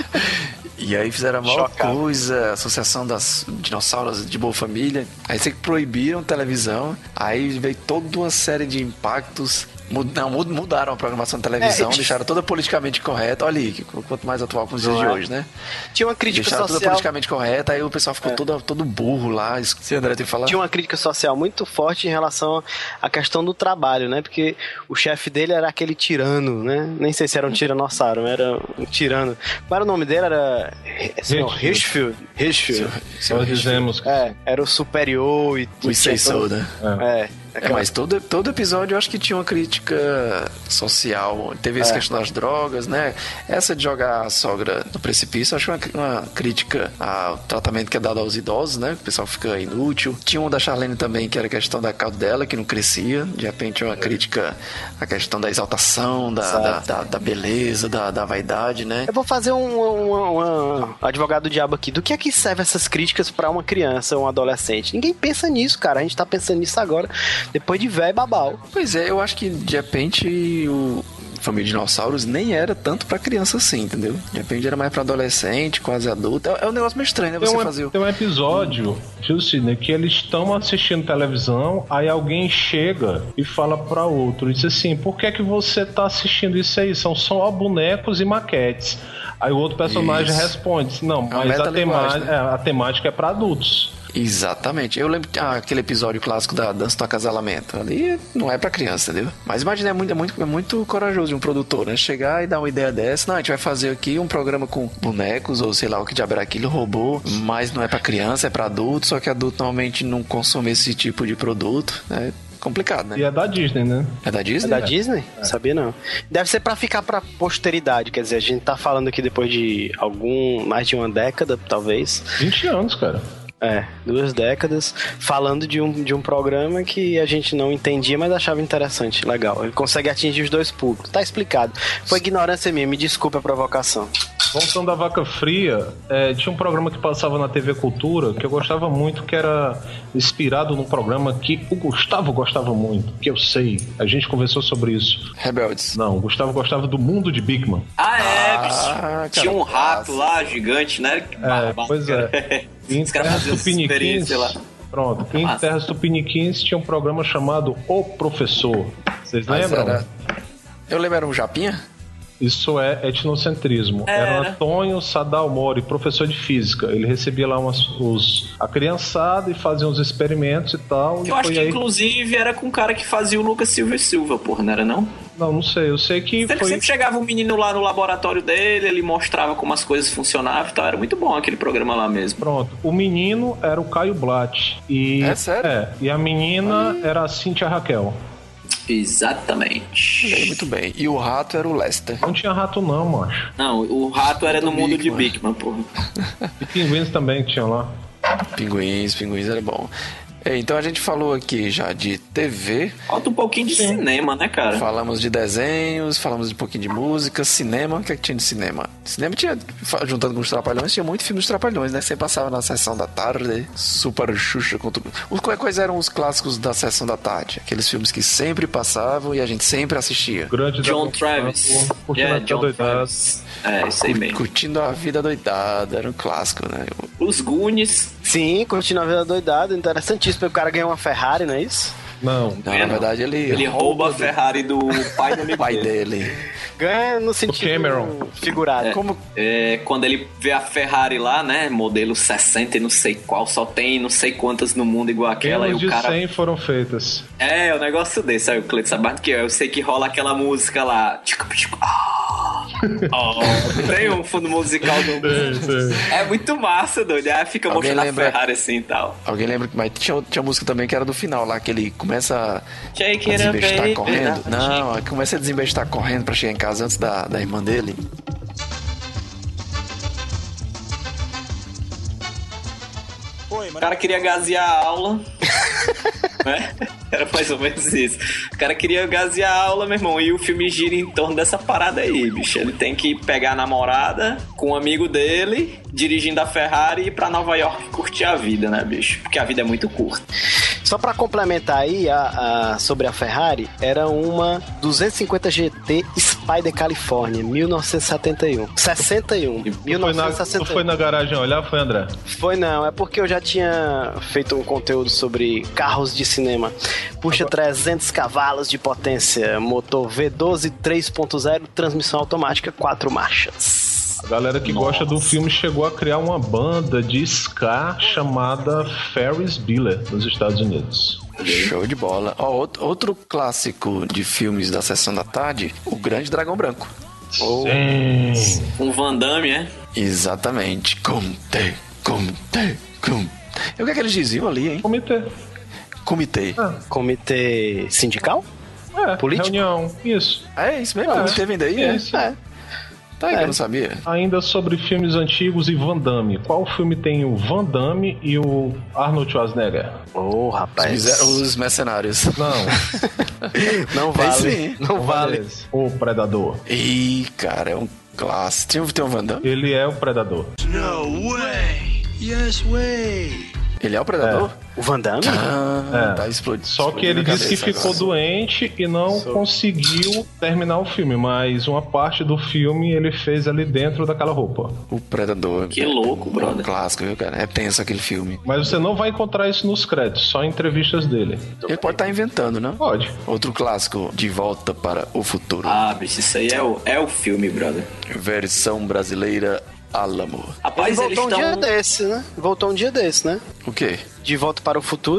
E aí fizeram a maior Chocado. coisa, Associação das Dinossauros de Boa Família. Aí sei que proibiram televisão, aí veio toda uma série de impactos. Mud- Não, mud- mudaram a programação de televisão, É, e- deixaram toda politicamente correta. Olha aí, que- quanto mais atual com os dias Não de é? hoje, né? Tinha uma crítica Deixaram tudo social. politicamente correto, aí o pessoal ficou todo, todo burro lá. Se André tem que falar. Tinha uma crítica social muito forte em relação à questão do trabalho, né? Porque o chefe dele era aquele tirano, né? Nem sei se era um tiranossauro, era um tirano. Qual era o nome dele? Era senhor Hirschfeld. Hirschfeld. Nós dizemos que É, era o superior e O Seisou, né? É. É, mas todo, todo episódio eu acho que tinha uma crítica social. Teve essa É. questão das drogas, né? Essa de jogar a sogra no precipício, eu acho uma, uma crítica ao tratamento que é dado aos idosos, né? O pessoal fica inútil. Tinha um da Charlene também, que era a questão da caudela, que não crescia. De repente, uma crítica à questão da exaltação, da, da, Exato. da, da beleza, da, da vaidade, né? Eu vou fazer um, um, um- um advogado do diabo aqui. Do que é que serve essas críticas pra uma criança ou um adolescente? Ninguém pensa nisso, cara. A gente tá pensando nisso agora, depois de velho babau. Pois é, eu acho que de repente o Família Dinossauros nem era tanto pra criança assim, entendeu? De repente era mais pra adolescente, quase adulto. É, é um negócio meio estranho, né? Tem Você um, fazer o... tem um episódio, tio Sidney, que eles estão assistindo televisão, aí alguém chega e fala pra outro, e diz assim, por que é que você tá assistindo isso aí? São só bonecos e maquetes. Aí o outro personagem Isso. responde, não, É uma mas a, metalinguagem, tema- né? é, a temática é pra adultos. Exatamente. Eu lembro ah, aquele episódio clássico da Dança do Acasalamento. Ali não é pra criança, entendeu? Mas imagina, é muito, é muito, é muito corajoso de um produtor, né? Chegar e dar uma ideia dessa. Não, a gente vai fazer aqui um programa com bonecos, ou sei lá o que diabo era aquilo, robô, mas não é pra criança, é pra adulto, só que adulto normalmente não consome esse tipo de produto, né? Complicado, né? E é da Disney, né? É da É Disney? da Disney? Sabia não. Deve ser pra ficar pra posteridade, quer dizer, a gente tá falando aqui depois de algum, mais de uma década, talvez. vinte anos, cara. É, duas décadas, falando de um, de um programa que a gente não entendia, mas achava interessante, legal. Ele consegue atingir os dois públicos, tá explicado. Foi ignorância minha, me desculpe a provocação. Voltando à Vaca Fria, é, tinha um programa que passava na T V Cultura que eu gostava muito, que era inspirado num programa que o Gustavo gostava muito, que eu sei, a gente conversou sobre isso. Rebeldes. Não, o Gustavo gostava do Mundo de Bigman. Ah, é, Ah, tinha um rato lá, gigante, né? É, pois é. E em Terras Tupiniquins, pronto, em Terras Tupiniquins tinha um programa chamado O Professor. Vocês Mas lembram? era- Eu lembro, era um japinha? Isso é etnocentrismo. É. Era o Antônio Sadal Mori, professor de física. Ele recebia lá umas, os, a criançada e fazia uns experimentos e tal. Que e eu acho foi que aí... inclusive era com o cara que fazia o Lucas Silva e Silva, porra, não era não? Não, não sei. Eu sei que Sempre, foi... sempre chegava um menino lá no laboratório dele, ele mostrava como as coisas funcionavam e tal. Era muito bom aquele programa lá mesmo. Pronto. O menino era o Caio Blatt. E... É sério? É. E a menina era a Cíntia Raquel. Exatamente. Muito bem. E o rato era o Lester. Não tinha rato não, macho. Não, o rato era Do no mundo de Bigman. Bigman, porra. E pinguins também tinham lá. Pinguins, pinguins era bom. É, então a gente falou aqui já de T V. Falta um pouquinho de cinema, né, cara? Falamos de desenhos, falamos um pouquinho de música, cinema. O que é que tinha de cinema? Cinema tinha, fa- juntando com os Trapalhões, tinha muito filme dos Trapalhões, né? Você passava na sessão da tarde, Super Xuxa contra... Os quais quais eram os clássicos da sessão da tarde? Aqueles filmes que sempre passavam e a gente sempre assistia. Grande John Dragão Travis. Branco, Curtindo Yeah, a Vida John Doidada. Travis. É, isso aí Cur- mesmo. Curtindo a vida doidada, era um clássico, né? Os Goonies. Sim, continua a vida doidada, interessantíssimo, porque o cara ganhou uma Ferrari, não é isso? Não. Não, na verdade ele, Ele rouba a Ferrari do pai do amigo pai dele. dele. Ganha no sentido Cameron. figurado. É, Como- é, quando ele vê a Ferrari lá, né? Modelo sessenta e não sei qual, só tem não sei quantas no mundo igual aquela. Menos E o de cara. cem foram feitas. É, o negócio desse. Aí o Cleiton sabe mais do que eu. Eu sei que rola aquela música lá. Tico, tico, ah, oh, tem um fundo musical do. Sei, sei. É muito massa, doido. Aí fica Alguém mostrando lembra- a Ferrari assim e tal. Alguém lembra que mas tinha, tinha música também que era do final lá, que ele começa Shake a it up, desembestar baby. correndo. Não, começa a desembestar correndo pra chegar em casa antes da, da irmã dele. O cara queria gasear a aula. Né? Era mais ou menos isso. O cara queria gasear a aula, meu irmão. E o filme gira em torno dessa parada aí, bicho. Ele tem que pegar a namorada com um amigo dele, dirigindo a Ferrari e ir pra Nova York curtir a vida, né, bicho? Porque a vida é muito curta. Só pra complementar aí a, a- sobre a Ferrari, era uma duzentos e cinquenta G T Spider California, mil novecentos e setenta e um. sessenta e um. Tu foi, mil na, novecentos e tu sessenta e um. foi na garagem olhar, foi, André? Foi não, é porque eu já tinha feito um conteúdo sobre carros de cinema. Puxa trezentos cavalos de potência, motor V doze três ponto zero, transmissão automática, quatro marchas. A galera que gosta do filme chegou a criar uma banda de ska chamada Ferris Bueller nos Estados Unidos. Show de bola. Ó, outro, outro clássico de filmes da Sessão da Tarde, O Grande Dragão Branco. Sim. Um Van Damme, é? Exatamente. Conte, conte, conte. E o que é que eles diziam ali, hein? Comitê. Comitê. Ah, Comitê sindical? é, Político? reunião. Isso. É isso mesmo? É. Comitê vem daí, é? Isso. É. Tá aí que É. eu não sabia. Ainda sobre filmes antigos e Van Damme. Qual filme tem o Van Damme e o Arnold Schwarzenegger? Ô, rapaz. Fizeram os mercenários. Não. Não Tem vale. sim. Não vale. Beleza. O Predador. Ih, cara, é um clássico. Tem, tem um Van Damme? Ele é o Predador. Ele é o Predador? O Van Damme? Ah, É. tá explodindo. Só que ele disse que ficou doente e não conseguiu terminar o filme, mas uma parte do filme ele fez ali dentro daquela roupa. O Predador. Que louco, É um brother. clássico, viu, cara? É tenso aquele filme. Mas você não vai encontrar isso nos créditos, só em entrevistas dele. Ele pode estar inventando, não? Pode. Outro clássico, De Volta para o Futuro. Ah, bicho, isso aí é o, é o filme, brother. Versão brasileira Alamo. Ele Rapaz, eles voltou um dia estão... desse, né? Voltou um dia desse, né? O quê? De Volta para o Futuro.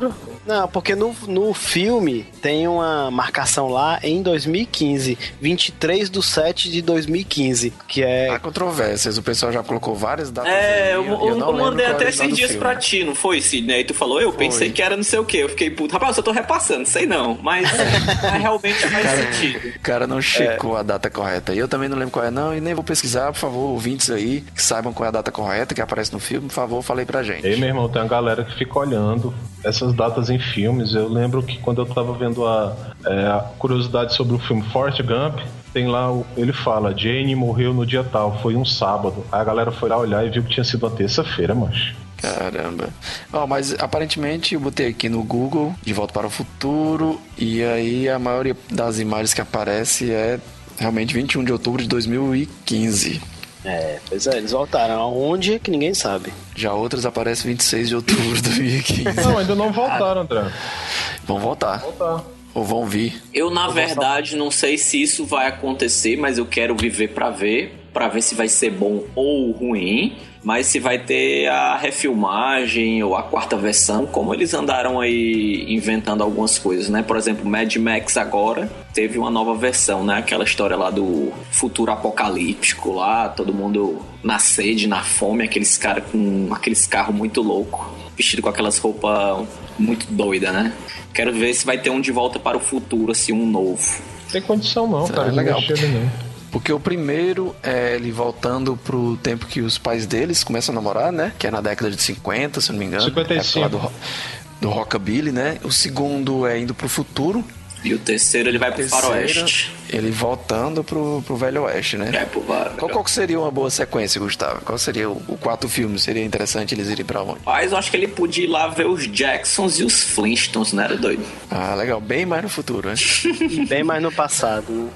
Não, porque no, no filme tem uma marcação lá em dois mil e quinze, vinte e três de sete de dois mil e quinze, que é... Há controvérsias, o pessoal já colocou várias datas. É, aí, eu, eu, eu, não eu mandei até esses dias filme. pra ti, não foi, Sidney? Aí tu falou, eu Foi. pensei que era não sei o quê. Eu fiquei puto. Rapaz, eu só tô repassando, sei não. Mas, mas realmente faz Cara, sentido. O cara não checou é. a data correta. E eu também não lembro qual é, não. E nem vou pesquisar, por favor, ouvintes aí, que saibam qual é a data correta que aparece no filme, por favor, falei pra gente. Ei, meu irmão, tem uma galera que fica olhando essas datas em filmes. Eu lembro que quando eu tava vendo a, é, a curiosidade sobre o filme Forrest Gump, tem lá, o, ele fala, Jane morreu no dia tal, foi um sábado. Aí a galera foi lá olhar e viu que tinha sido uma terça-feira, macho. Caramba. Oh, mas aparentemente eu botei aqui no Google, De Volta para o Futuro, e aí a maioria das imagens que aparece é realmente vinte e um de outubro de dois mil e quinze. É, pois é, eles voltaram. Aonde que ninguém sabe. Já outras aparecem vinte e seis de outubro de dois mil e quinze. Não, ainda não voltaram, André. Vão voltar. Vão voltar. Ou vão vir. Eu, na verdade, não sei se isso vai acontecer, mas eu quero viver pra ver, pra ver se vai ser bom ou ruim, mas se vai ter a refilmagem ou a quarta versão, como eles andaram aí inventando algumas coisas, né? Por exemplo, Mad Max agora teve uma nova versão, né? Aquela história lá do futuro apocalíptico lá, todo mundo na sede, na fome, aqueles caras com aqueles carros muito loucos, vestido com aquelas roupas muito doidas, né? Quero ver se vai ter um De Volta para o Futuro, assim, um novo. Tem condição não, Será cara. legal. Não mexer, não. Porque o primeiro é ele voltando pro tempo que os pais deles começam a namorar, né? Que é na década de cinquenta, se não me engano. cinquenta e cinco. Do, do Rockabilly, né? O segundo é indo pro futuro. E o terceiro ele vai pro faroeste. Ele voltando pro, pro Velho Oeste, né? É, pro velho. Qual, qual seria uma boa sequência, Gustavo? Qual seria o, o quarto filme? Seria interessante eles irem pra onde? Mas eu acho que ele podia ir lá ver os Jacksons e os Flintstones, né? Era doido. Ah, legal. Bem mais no futuro, né? E bem mais no passado.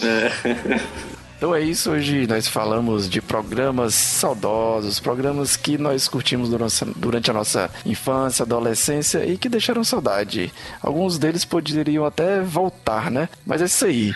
É. Então é isso, hoje nós falamos de programas saudosos, programas que nós curtimos durante a nossa infância, adolescência e que deixaram saudade. Alguns deles poderiam até voltar, né? Mas é isso aí.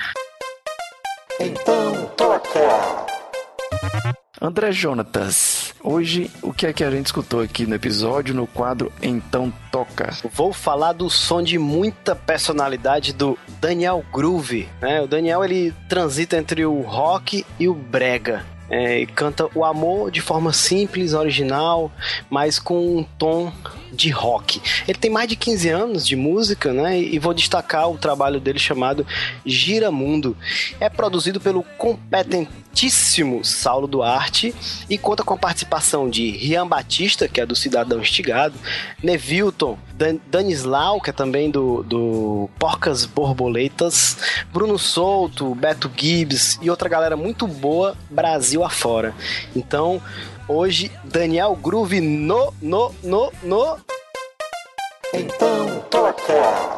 Então toca! André Jonatas, hoje o que é que a gente escutou aqui no episódio, no quadro Então Toca? Vou falar do som de muita personalidade do Daniel Groove, né? O Daniel, ele transita entre o rock e o brega. É, e canta o amor de forma simples, original, mas com um tom de rock. Ele tem mais de quinze anos de música, né? E vou destacar o trabalho dele chamado Giramundo. É produzido pelo competentíssimo Saulo Duarte e conta com a participação de Rian Batista, que é do Cidadão Instigado, Nevilton, Dan- Danislau, que é também do, do Porcas Borboletas, Bruno Souto, Beto Gibbs e outra galera muito boa, Brasil afora. Então, hoje, Daniel Groove no, no, no, no... Então toca!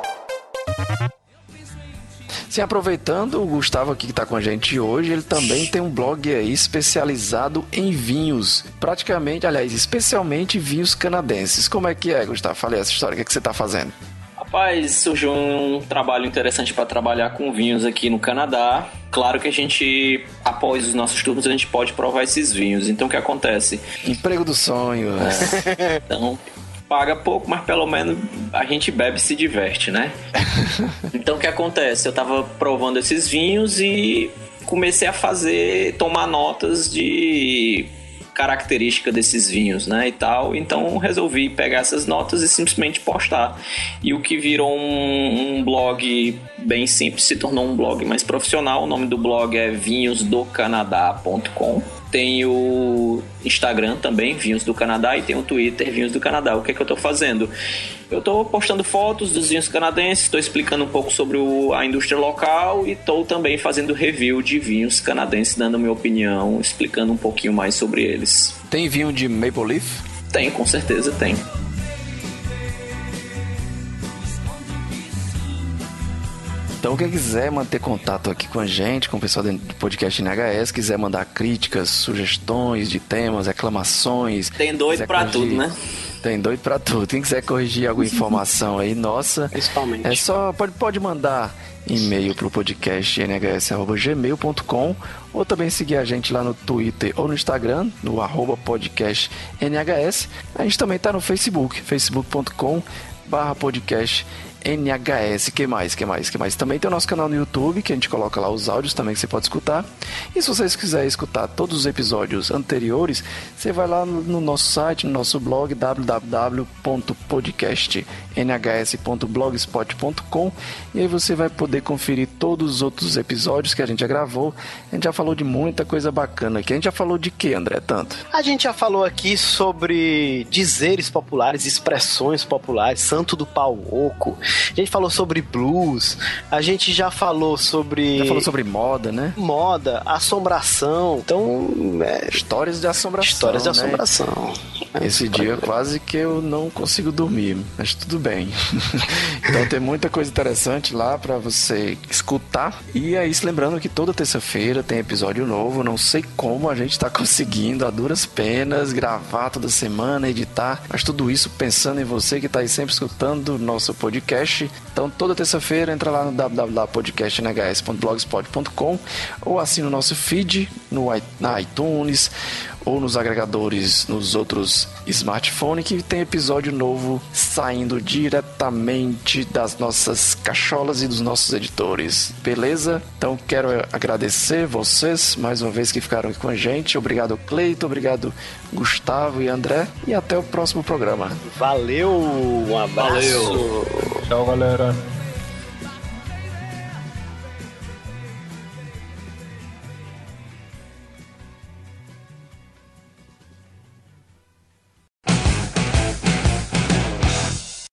Sim, aproveitando, o Gustavo aqui que está com a gente hoje, ele também tem um blog aí especializado em vinhos. Praticamente, aliás, especialmente vinhos canadenses. Como é que é, Gustavo? Falei essa história, o que, é que você está fazendo? Rapaz, surgiu um trabalho interessante para trabalhar com vinhos aqui no Canadá. Claro que a gente, após os nossos turnos, a gente pode provar esses vinhos. Então, o que acontece? Emprego dos sonhos. É. Então, paga pouco, mas pelo menos a gente bebe e se diverte, né? Então, o que acontece? Eu tava provando esses vinhos e comecei a fazer, tomar notas de característica desses vinhos, né, e tal. Então resolvi pegar essas notas e simplesmente postar. E o que virou um, um blog bem simples se tornou um blog mais profissional. O nome do blog é vinhos do canadá ponto com. Tem o Instagram também, Vinhos do Canadá, e tem o Twitter, Vinhos do Canadá. O que é que eu tô fazendo? Eu tô postando fotos dos vinhos canadenses, tô explicando um pouco sobre o, a indústria local e tô também fazendo review de vinhos canadenses, dando minha opinião, explicando um pouquinho mais sobre eles. Tem vinho de Maple Leaf? Tem, com certeza tem. Então, quem quiser manter contato aqui com a gente, com o pessoal do podcast N H S, quiser mandar críticas, sugestões de temas, reclamações... Tem doido pra corrigir, tudo, né? Tem doido pra tudo. Quem quiser corrigir alguma informação aí, nossa... Principalmente. É só... Pode, pode mandar e-mail pro podcast n h s arroba gmail ponto com ou também seguir a gente lá no Twitter ou no Instagram, no arroba podcast N H S. A gente também tá no Facebook, facebook ponto com barra podcast N H S. Que mais? Que mais? Que mais? Também tem o nosso canal no YouTube, que a gente coloca lá os áudios também que você pode escutar. E se vocês quiserem escutar todos os episódios anteriores, você vai lá no, no nosso site, no nosso blog w w w ponto podcast n h s ponto blogspot ponto com, e aí você vai poder conferir todos os outros episódios que a gente já gravou. A gente já falou de muita coisa bacana aqui. A gente já falou de que, André, tanto? A gente já falou aqui sobre dizeres populares, expressões populares, santo do pau oco. A gente falou sobre blues, a gente já falou sobre... Já falou sobre moda, né? Moda, assombração. Então, é... Histórias de assombração, Histórias de né? assombração. Esse dia quase que eu não consigo dormir, mas tudo bem. Então tem muita coisa interessante lá pra você escutar. E é isso, lembrando que toda terça-feira tem episódio novo. Não sei como a gente tá conseguindo, a duras penas, gravar toda semana, editar, mas tudo isso pensando em você que tá aí sempre escutando o nosso podcast. Então toda terça-feira entra lá no w w w ponto podcast n h s ponto blogspot ponto com ou assina o nosso feed no, na iTunes ou nos agregadores, nos outros smartphones, que tem episódio novo saindo diretamente das nossas cacholas e dos nossos editores. Beleza? Então quero agradecer vocês mais uma vez que ficaram aqui com a gente. Obrigado, Cleito, obrigado, Gustavo e André, e até o próximo programa. Valeu, um abraço. Valeu. Tchau, galera.